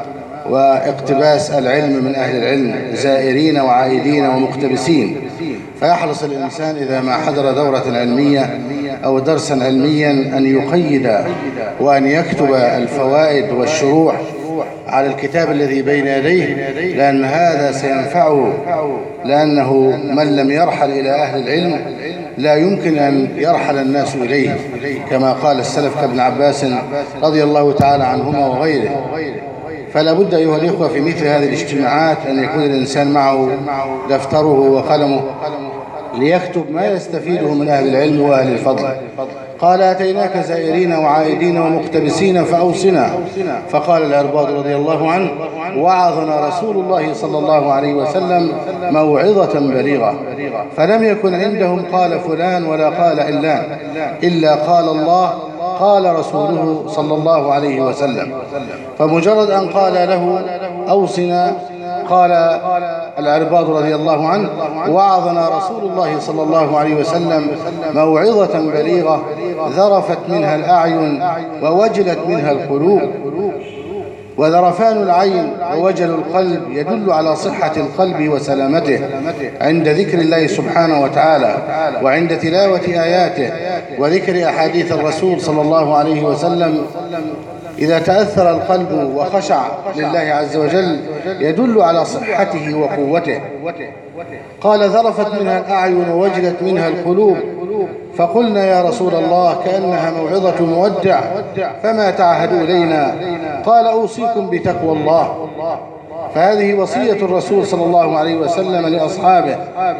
واقتباس العلم من أهل العلم، زائرين وعائدين ومقتبسين. فيحرص الإنسان إذا ما حضر دورة علمية أو درسا علميا أن يقيد وأن يكتب الفوائد والشروح على الكتاب الذي بين يديه، لأن هذا سينفعه، لأنه من لم يرحل إلى أهل العلم لا يمكن أن يرحل الناس إليه، كما قال السلف كابن عباس رضي الله تعالى عنهما وغيره. فلا بد أيها الإخوة في مثل هذه الاجتماعات أن يكون الإنسان معه دفتره وقلمه ليكتب ما يستفيده من أهل العلم وأهل الفضل. قال: أتيناك زائرين وعائدين ومقتبسين فأوصنا. فقال العرباض رضي الله عنه: وعظنا رسول الله صلى الله عليه وسلم موعظة بليغة. فلم يكن عندهم قال فلان ولا قال علان، إلا قال الله قال رسوله صلى الله عليه وسلم. فمجرد أن قال له أوصنا قال العرباض رضي الله عنه: وعظنا رسول الله صلى الله عليه وسلم موعظة بليغة ذرفت منها الأعين ووجلت منها القلوب. وذرفان العين ووجل القلب يدل على صحة القلب وسلامته عند ذكر الله سبحانه وتعالى وعند تلاوة آياته وذكر أحاديث الرسول صلى الله عليه وسلم. إذا تأثر القلب وخشع لله عز وجل يدل على صحته وقوته. قال ذرفت منها الأعين ووجلت منها القلوب، فقلنا يا رسول الله كأنها موعظة مودع فما تعهد إلينا؟ قال أوصيكم بتقوى الله. فهذه وصية الرسول صلى الله عليه وسلم لأصحابه،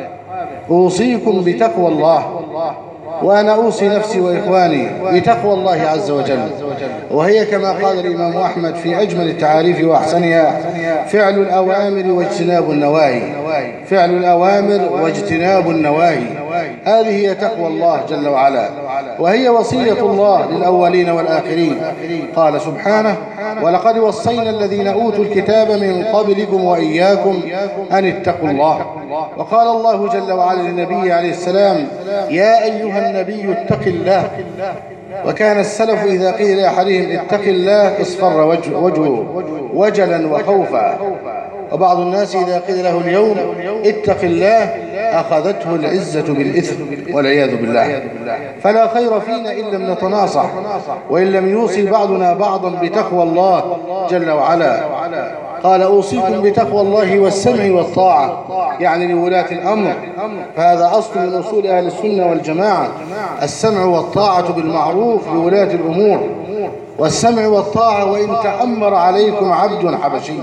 أوصيكم بتقوى الله، وأنا أوصي نفسي وإخواني بتقوى الله عز وجل، وهي كما قال الإمام أحمد في أجمل التعاريف وأحسنها: فعل الأوامر واجتناب النواهي. فعل الأوامر واجتناب النواهي، هذه هي تقوى الله جل وعلا، وهي وصية الله للأولين والآخرين. قال سبحانه: ولقد وصينا الذين أوتوا الكتاب من قبلكم وإياكم أن اتقوا الله. وقال الله جل وعلا للنبي عليه السلام: يا أيها النبي اتق الله. وكان السلف إذا قيل لأحدهم اتق الله اصفر وجهه وجلا وخوفا، وبعض الناس إذا قيل له اليوم اتق الله أخذته العزة بالإثم والعياذ بالله. فلا خير فينا إن لم نتناصح وإن لم يوصي بعضنا بعضا بتقوى الله جل وعلا. قال أوصيكم بتقوى الله والسمع والطاعة، يعني لولاة الأمر، فهذا أصل من أصول أهل السنة والجماعة: السمع والطاعة بالمعروف لولاة الأمور، والسمع والطاعة وإن تأمر عليكم عبد حبشي،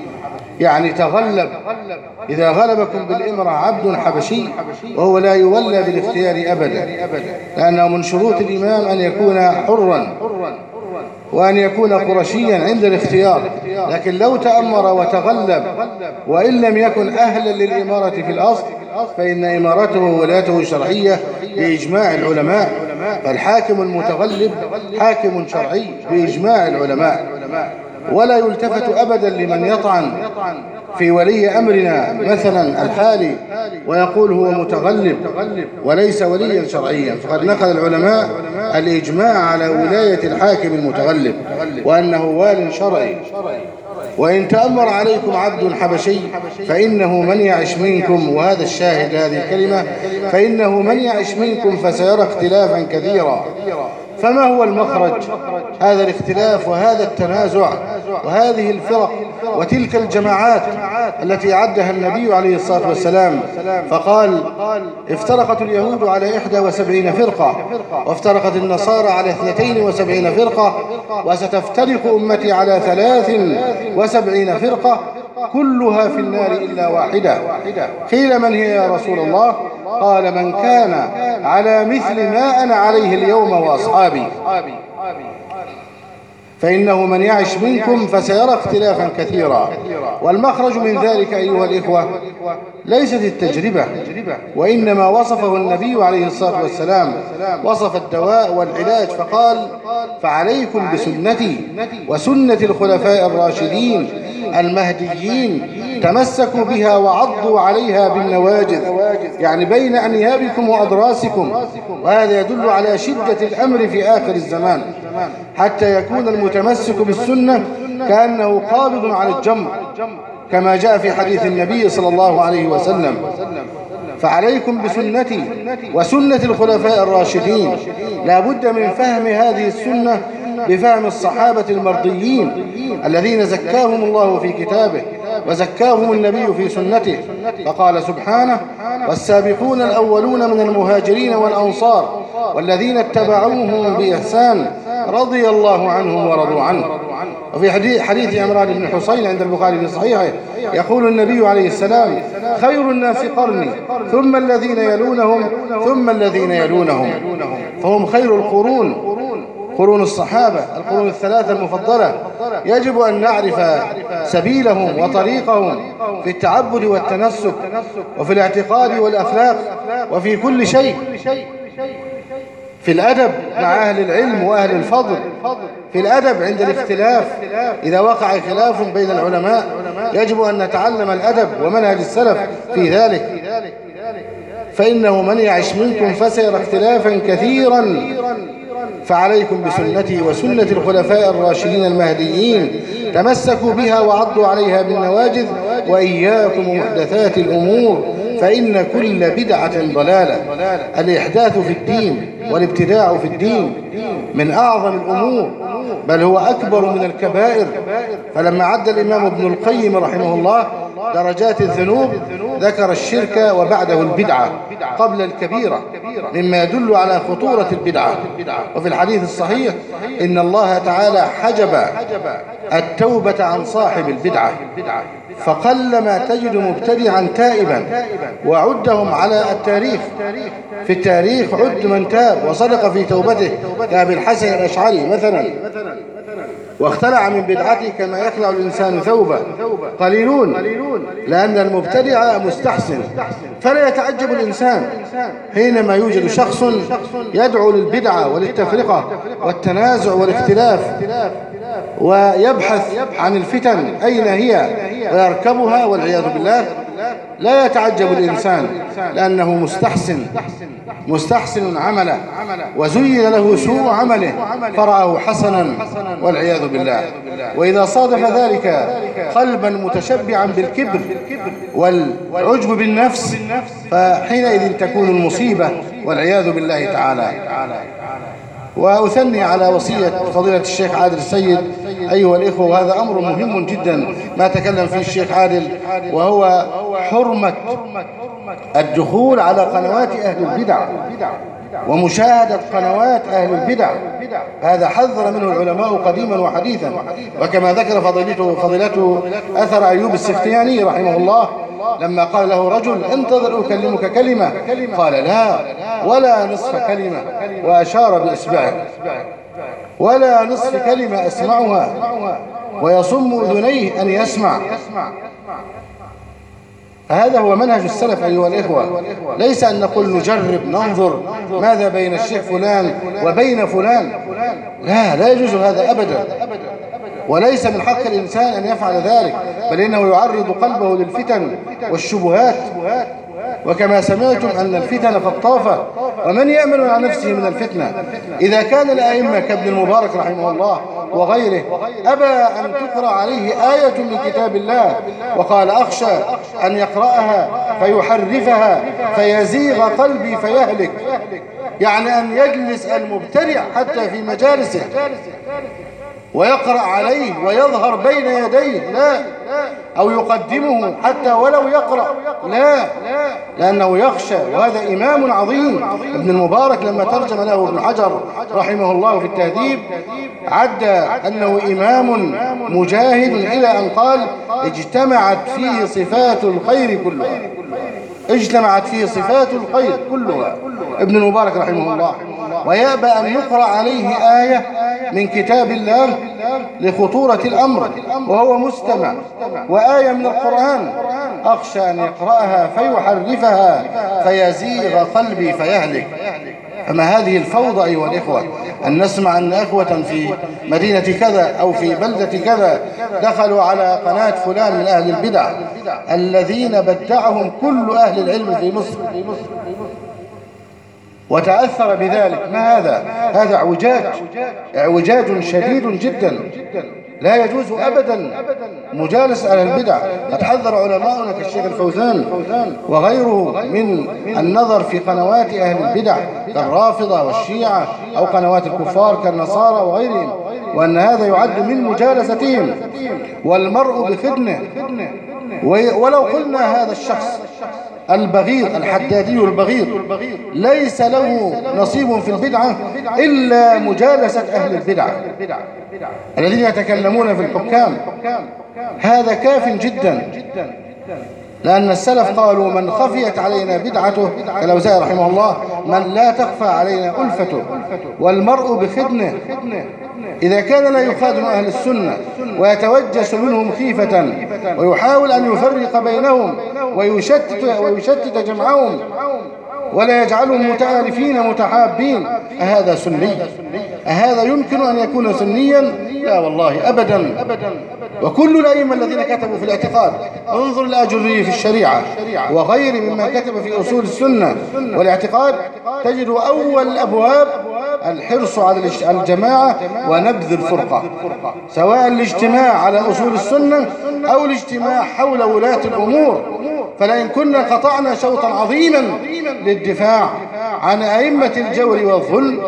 يعني تغلب. إذا غلبكم بالإمرة عبد حبشي وهو لا يولى بالاختيار أبدا، لأنه من شروط الإمام أن يكون حرا وأن يكون قرشيا عند الاختيار. لكن لو تأمر وتغلب وإن لم يكن أهلا للإمارة في الأصل فإن إمارته وولايته شرعية بإجماع العلماء، فالحاكم المتغلب حاكم شرعي بإجماع العلماء. ولا يلتفت أبدا لمن يطعن في ولي أمرنا مثلا الحالي ويقول هو متغلب وليس وليا شرعيا، فقد نقل العلماء الإجماع على ولاية الحاكم المتغلب وأنه وال شرعي. وإن تأمر عليكم عبد حبشي فإنه من يعش منكم، وهذا الشاهد هذه الكلمة، فإنه من يعش منكم فسيرى اختلافا كثيرا. فما هو المخرج هذا الاختلاف وهذا التنازع وهذه الفرق وتلك الجماعات التي عدها النبي عليه الصلاة والسلام؟ فقال: افترقت اليهود على 71 فرقة، وافترقت النصارى على 72 فرقة، وستفترق أمتي على 73 فرقة، كلها في النار إلا واحدة. قيل: من هي يا رسول الله؟ قال: من كان على مثل ما أنا عليه اليوم وأصحابي، فإنه من يعش منكم فسيرى اختلافا كثيرا. والمخرج من ذلك أيها الإخوة ليست التجربة، وإنما وصفه النبي عليه الصلاة والسلام، وصف الدواء والعلاج فقال: فعليكم بسنتي وسنة الخلفاء الراشدين المهديين، تمسكوا بها وعضوا عليها بالنواجذ، يعني بين أنيابكم وأضراسكم. وهذا يدل على شدة الأمر في آخر الزمان، حتى يكون المتمسك بالسنة كأنه قابض على الجمر، كما جاء في حديث النبي صلى الله عليه وسلم: فعليكم بسنتي وسنة الخلفاء الراشدين. لا بد من فهم هذه السنة بفهم الصحابة المرضيين الذين زكاهم الله في كتابه وزكاهم النبي في سنته. فقال سبحانه: والسابقون الأولون من المهاجرين والأنصار والذين اتبعوهم بإحسان رضي الله عنهم ورضوا عنه. وفي حديث عمران بن حسين عند البخاري في صحيحه يقول النبي عليه السلام: خير الناس قرني ثم الذين يلونهم ثم الذين يلونهم. فهم خير القرون، قرون الصحابة، القرون الثلاثة المفضلة. يجب أن نعرف سبيلهم وطريقهم في التعبد والتنسك وفي الاعتقاد والأخلاق وفي كل شيء، في الأدب مع أهل العلم وأهل الفضل، في الأدب عند الاختلاف. إذا وقع خلاف بين العلماء يجب أن نتعلم الأدب ومنهج السلف في ذلك، فإنه من يعش منكم فسيرى اختلافا كثيرا فعليكم بسنتي وسنة الخلفاء الراشدين المهديين تمسكوا بها وعضوا عليها بالنواجذ، وإياكم محدثات الأمور فإن كل بدعة ضلالة. الإحداث في الدين والابتداع في الدين من أعظم الأمور، بل هو أكبر من الكبائر. فلما عد الإمام ابن القيم رحمه الله درجات الذنوب ذكر الشرك وبعده البدعة قبل الكبيرة، مما يدل على خطورة البدعة. وفي الحديث الصحيح إن الله تعالى حجب التوبة عن صاحب البدعة، فقلما تجد مبتدعا تائبا، وعدهم على التاريخ. في التاريخ عد من تاب وصدق في توبته كأبي الحسن الأشعري مثلا، واختلع من بدعته كما يخلع الإنسان ثوبه. قليلون، لأن المبتدع مستحسن. فلا يتعجب الإنسان حينما يوجد شخص يدعو للبدعة وللتفرقة والتنازع والاختلاف، ويبحث عن الفتن أين هي ويركبها والعياذ بالله. لا يتعجب الإنسان، لأنه مستحسن عمله، وزين له سوء عمله فرآه حسنا والعياذ بالله. وإذا صادف ذلك قلبا متشبعا بالكبر والعجب بالنفس، فحينئذ تكون المصيبة والعياذ بالله تعالى. وأثني على وصية فضيلة الشيخ عادل السيد أيها الإخوة، وهذا أمر مهم جدا ما تكلم فيه الشيخ عادل، وهو حرمة الدخول على قنوات أهل البدع ومشاهدة قنوات أهل البدع. هذا حذر منه العلماء قديما وحديثا، وكما ذكر فضيلته أثر أيوب السختياني رحمه الله لما قال له رجل انتظر أكلمك كلمة، قال لا ولا نصف كلمة، وأشار بإصبعه، ولا نصف كلمة أسمعها ويصم أذنيه أن يسمع. هذا هو منهج السلف أيها الإخوة. ليس أن نقول نجرب ننظر ماذا بين الشيخ فلان وبين فلان، لا يجوز هذا أبدا، وليس من حق الإنسان أن يفعل ذلك، بل إنه يعرض قلبه للفتن والشبهات. وكما سمعتم أن الفتن خطافة، ومن يأمن عن نفسه من الفتنة؟ إذا كان الأئمة كابن المبارك رحمه الله وغيره أبى أن تقرأ عليه آية من كتاب الله، وقال أخشى أن يقرأها فيحرفها فيزيغ قلبي فيهلك، يعني أن يجلس المبتدع حتى في مجالسه ويقرأ عليه ويظهر بين يديه، لا، أو يقدمه حتى ولو يقرأ، لا، لأنه يخشى. وهذا إمام عظيم. ابن المبارك لما ترجم له ابن حجر رحمه الله في التهذيب عد أنه إمام مجاهد إلى أن قال اجتمعت فيه صفات الخير كلها، اجتمعت فيه صفات الخير كلها، ابن المبارك رحمه الله. ويأبى أن يقرأ عليه آية من كتاب الله لخطورة الأمر وهو مستمع، وآية من القرآن أخشى أن يقرأها فيحرفها فيزيغ قلبي فيهلك. فما هذه الفوضى أيها الإخوة، أن نسمع أن إخوة في مدينة كذا أو في بلدة كذا دخلوا على قناة فلان من أهل البدع الذين بدعهم كل أهل العلم في مصر وتأثر بذلك. ما هذا؟ هذا اعوجاج شديد جدا، لا يجوز أبدا مجالس أهل البدع. قد حذر علماؤنا كالشيخ الفوزان وغيره من النظر في قنوات أهل البدع كالرافضة والشيعة أو قنوات الكفار كالنصارى وغيرهم، وأن هذا يعد من مجالستهم، والمرء بخدنه. ولو قلنا هذا الشخص البغيض الحدادي البغيض ليس له نصيب في البدعة إلا مجالسة أهل البدع الذين يتكلمون في الحكام، هذا كاف جدا. لأن السلف قالوا من خفيت علينا بدعته كالأوزاعي رحمه الله من لا تخفى علينا ألفته، والمرء بخدنه. إذا كان لا يخادم أهل السنة ويتوجس منهم خيفة ويحاول أن يفرق بينهم ويشتت جمعهم ولا يجعلهم متآلفين متحابين، أهذا سني؟ أهذا يمكن أن يكون سنيا؟ لا والله أبدا. وكل الأئمة الذين كتبوا في الاعتقاد، انظر الآجري في الشريعة وغير مما كتب في أصول السنة والاعتقاد، تجد أول الأبواب الحرص على الجماعة ونبذ الفرقة، سواء الاجتماع على أصول السنة أو الاجتماع حول ولاة الأمور. فلئن كنا قطعنا شوطا عظيما للدفاع عن أئمة الجور والظلم،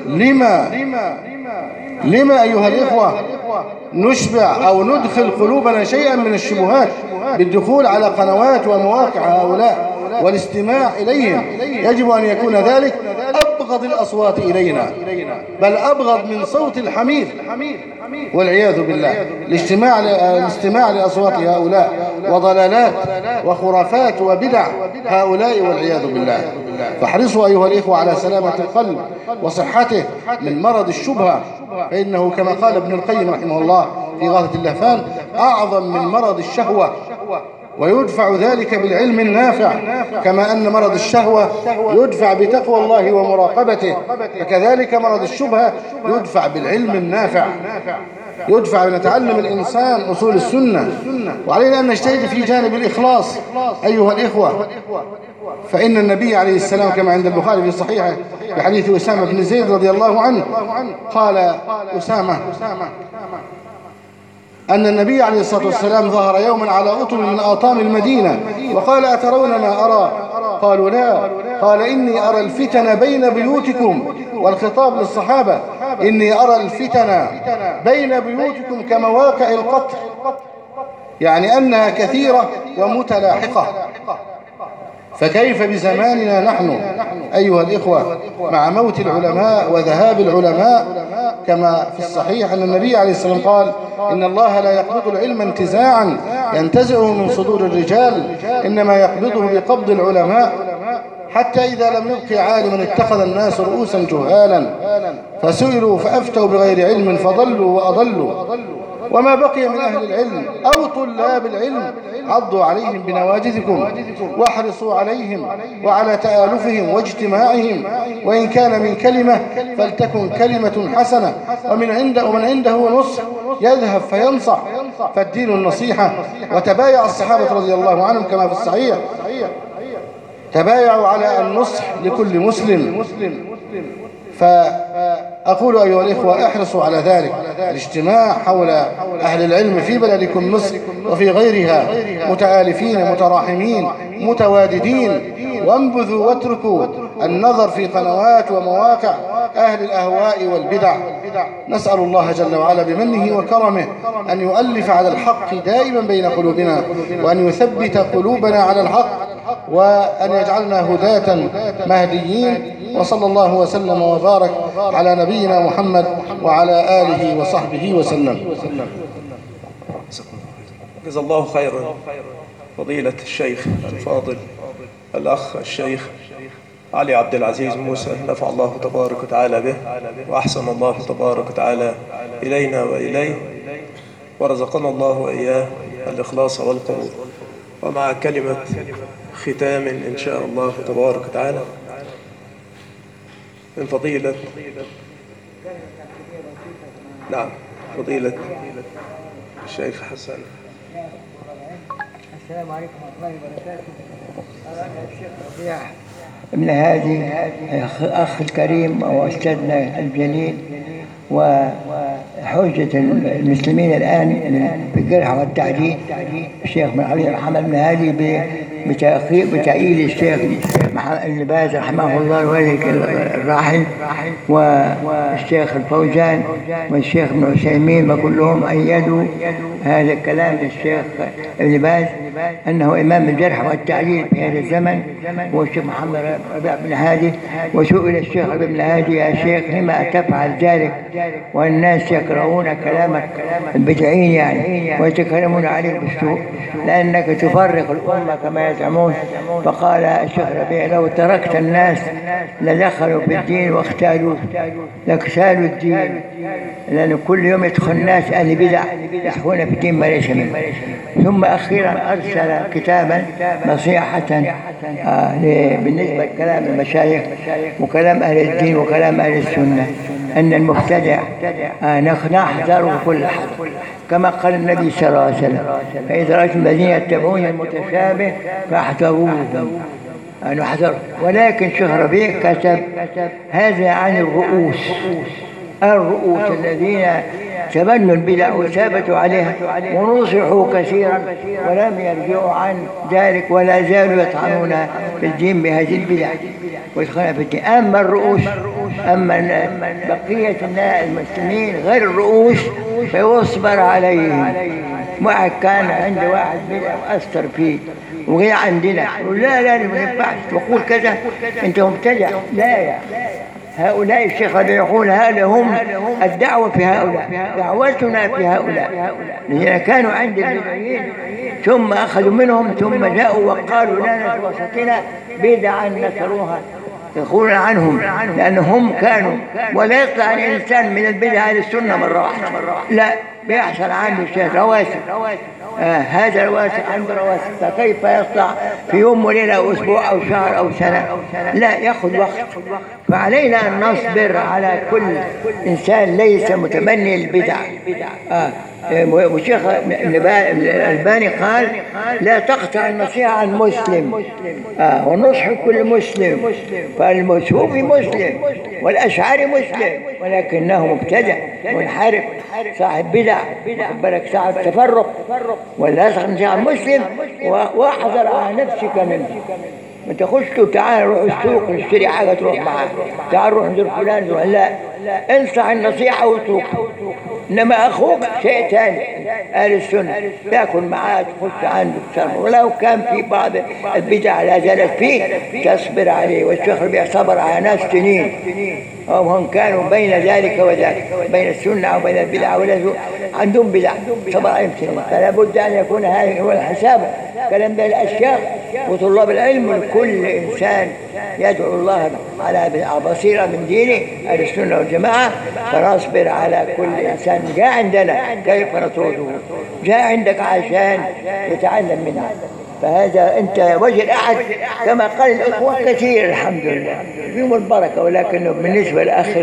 لما أيها الإخوة نشبع أو ندخل قلوبنا شيئا من الشبهات بالدخول على قنوات ومواقع هؤلاء والاستماع إليهم؟ يجب أن يكون ذلك أبغض الأصوات إلينا، بل أبغض من صوت الحمير والعياذ بالله. الاستماع لأصوات هؤلاء وضلالات وخرافات وبدع هؤلاء والعياذ بالله. فاحرصوا أيها الإخوة على سلامة القلب وصحته من مرض الشبهة، فإنه كما قال ابن القيم رحمه الله في غاية اللهفان: أعظم من مرض الشهوة، ويدفع ذلك بالعلم النافع، كما أن مرض الشهوة يدفع بتقوى الله ومراقبته، فكذلك مرض الشبهة يدفع بالعلم النافع، يدفع بنتعلم الإنسان أصول السنة. وعلينا أن نجتهد في جانب الإخلاص أيها الإخوة، فإن النبي عليه السلام كما عند البخاري في صحيحه بحديث أسامة بن زيد رضي الله عنه قال أسامة أن النبي عليه الصلاة والسلام ظهر يوما على أطم من آطام المدينة وقال: أترون ما أرى؟ قالوا: لا. قال: إني أرى الفتن بين بيوتكم، والخطاب للصحابة: إني أرى الفتن بين بيوتكم كمواقع القطر، يعني أنها كثيرة ومتلاحقة. فكيف بزماننا نحن أيها الإخوة مع موت العلماء وذهاب العلماء؟ كما في الصحيح أن النبي عليه السلام قال: إن الله لا يقبض العلم انتزاعا ينتزعه من صدور الرجال، إنما يقبضه بقبض العلماء، حتى إذا لم يبق عالما اتخذ الناس رؤوسا جهالا فسئلوا فأفتوا بغير علم فضلوا وأضلوا. وما بقي من أهل العلم أو طلاب العلم عضوا عليهم بنواجذكم واحرصوا عليهم وعلى تآلفهم واجتماعهم، وإن كان من كلمة فلتكن كلمة حسنة، ومن عنده نصح يذهب فينصح، فالدين النصيحة. وتبايع الصحابة رضي الله عنهم كما في الصحيح، تبايعوا على النصح لكل مسلم. فأقول أيها الإخوة احرصوا على ذلك، الاجتماع حول أهل العلم في بلدكم مصر وفي غيرها متآلفين متراحمين متواددين، وانبذوا واتركوا النظر في قنوات ومواقع أهل الأهواء والبدع. نسأل الله جل وعلا بمنه وكرمه أن يؤلف على الحق دائما بين قلوبنا، وأن يثبت قلوبنا على الحق، وأن يجعلنا هداة مهديين. وصلى الله وسلم وبارك على نبينا محمد وعلى آله وصحبه وسلم. جزا الله خيرا فضيلة الشيخ الفاضل الأخ الشيخ علي عبد العزيز موسى، نفع الله تبارك وتعالى به، وأحسن الله تبارك وتعالى إلينا وإليه، ورزقنا الله وإياه الإخلاص والقبول. ومع كلمة ختام إن شاء الله تبارك وتعالى من فضيلة فضيلة الشيخ حسن. السلام عليكم ورحمة الله وبركاته. الشيخ ربيع ابن هادي أخ الكريم وأستاذنا الجليل وحجة المسلمين الآن في الجرح والتعديل، الشيخ محمد بن هادي بتأييد الشيخ ابن باز رحمه الله الوالد الراحل، والشيخ الفوزان والشيخ ابن عثيمين، وكلهم أيدوا هذا الكلام للشيخ ابن باز أنه إمام الجرح والتعديل في هذا الزمن هو الشيخ محمد ربيع بن هادي. وسئل الشيخ ابن هادي: يا شيخ لما تفعل ذلك والناس يكرهون كلامك البدعين يعني ويتكلمون عليك بالسوء لأنك تفرق الأمة كما يزعمون؟ فقال الشيخ ربيع: لو تركت الناس لدخلوا في الدين واختالوا لاكتالوا الدين، لأن كل يوم يدخل الناس أهل بدع يدخلون في الدين ما ليس منه. ثم أخيرا أرسل كتابا نصيحة بالنسبة لكلام المشايخ وكلام أهل الدين وكلام أهل السنة، أن المبتدع نحذره كل حذر، كما قال النبي صلى الله عليه وسلم: فإذا رأيتم الذين يتبعون المتشابه فاحذروهم. نحذر. ولكن شيخ ربيع كتب هذا عن الرؤوس الذين تبنوا البدع وثابتوا عليها ونصحوا كثيرا ولم يرجعوا عن ذلك ولا زالوا يطعنون في الدين بهذه البدع ويدخلون في الدين. أما الرؤوس، أما بقية المسلمين غير الرؤوس فيصبر عليهم. واحد كان عند واحد بدع وأثر فيه وغير عندنا يقول لا ما ينفعش تقول كذا أنت مبتدع. لا يا هؤلاء الشيخ ربيع يقول هذا هم الدعوة في هؤلاء، دعوتنا في هؤلاء الذين كانوا عند البدعيين ثم أخذوا منهم ثم جاءوا وقالوا لنا في وسطنا بدعا نكروها يقولون عنهم لأنهم كانوا. ولا يطلع الإنسان من البدع للسنة مرة واحدة، لا بيحصل عنده شيء رواسب. هذا رواسب عنده رواسب، فكيف يطلع في يوم وليلة أو أسبوع أو شهر أو سنة؟ لا، يأخذ وقت. فعلينا أن نصبر على كل إنسان ليس متبني البدع. وشيخ الألباني قال لا تقطع النصيحة عن مسلم ونصح كل مسلم. فالمسوفي مسلم والأشعري مسلم ولكنه مبتدع منحرف صاحب بدع، بالك صاحب تفرق. ولا تقطع النصيحة عن مسلم واحذر على نفسك منه. ما تخش تعال روح السوق نشتري حاجة تروح معاه، تعال روح نزور فلان تروح. لا، انصح النصيحة واترك. إنما أخوك شيء ثاني. أهل السنة تأكل معاه تخش عنده تصرف، ولو كان في بعض البدع لا زالت فيه تصبر عليه. والشيخ ربيع صبر على ناس سنين وهم كانوا بين ذلك وذلك، بين السنة وبين البدع عندهم بدع صبر عليهم سنين. فلا بد أن يكون هذا هو الحساب. كلام ده الأشياخ وطلاب العلم لكل إنسان يدعو الله على بصيرة من دينه أهل السنة والجماعة. فنصبر على كل إنسان جاء عندنا كيف نطرده، جاء عندك عشان يتعلم منها. فهذا أنت وجه أحد كما قال الأخوة كثير الحمد لله فيهم البركة، ولكنه بالنسبة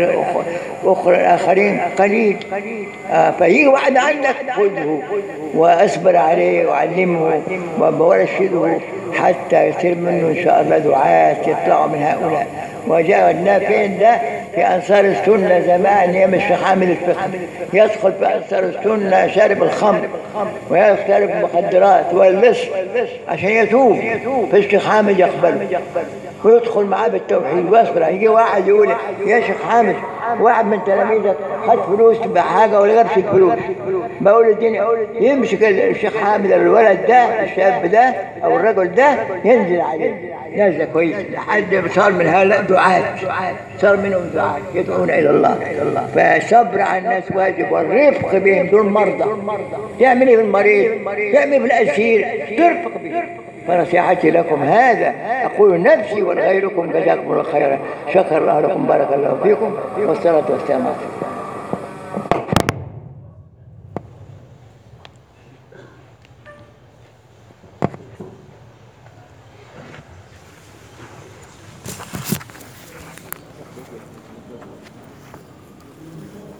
الآخرين قليل. فيجي واحد عندك خذه وأصبر عليه وعلمه وورشده حتى يصير منه إن شاء الله دعاة يطلعوا من هؤلاء. وجاءنا فين ده في أنصار السنة زمان يا الشيخ حامد الفقه يدخل في أنصار السنة شارب الخمر ويشرب المخدرات واللص عشان يتوب، فالشيخ حامد يقبله ويدخل معاه بالتوحيد ويصبر. يجي واحد يقول يا شيخ حامد واحد من تلاميذك خد فلوس بحاجة ولا غبش الفلوس، بقول الدنيا يمسك الشيخ حامد الولد ده الشاب ده أو الرجل ده ينزل عليه نزل كويس لحد صار من هؤلاء دعاة، صار منهم دعاة يدعون إلى الله. فالصبر على الناس واجب والرفق بهم، دول مرضى. تعمل ايه بالمريض؟ تعمل بالأسير؟ ترفق بهم. فنصيحتي لكم هذا أقول نفسي ولغيركم جزاكم الله خيرا. شكر الله لكم، بارك الله فيكم، والصلاة والسلام عليكم.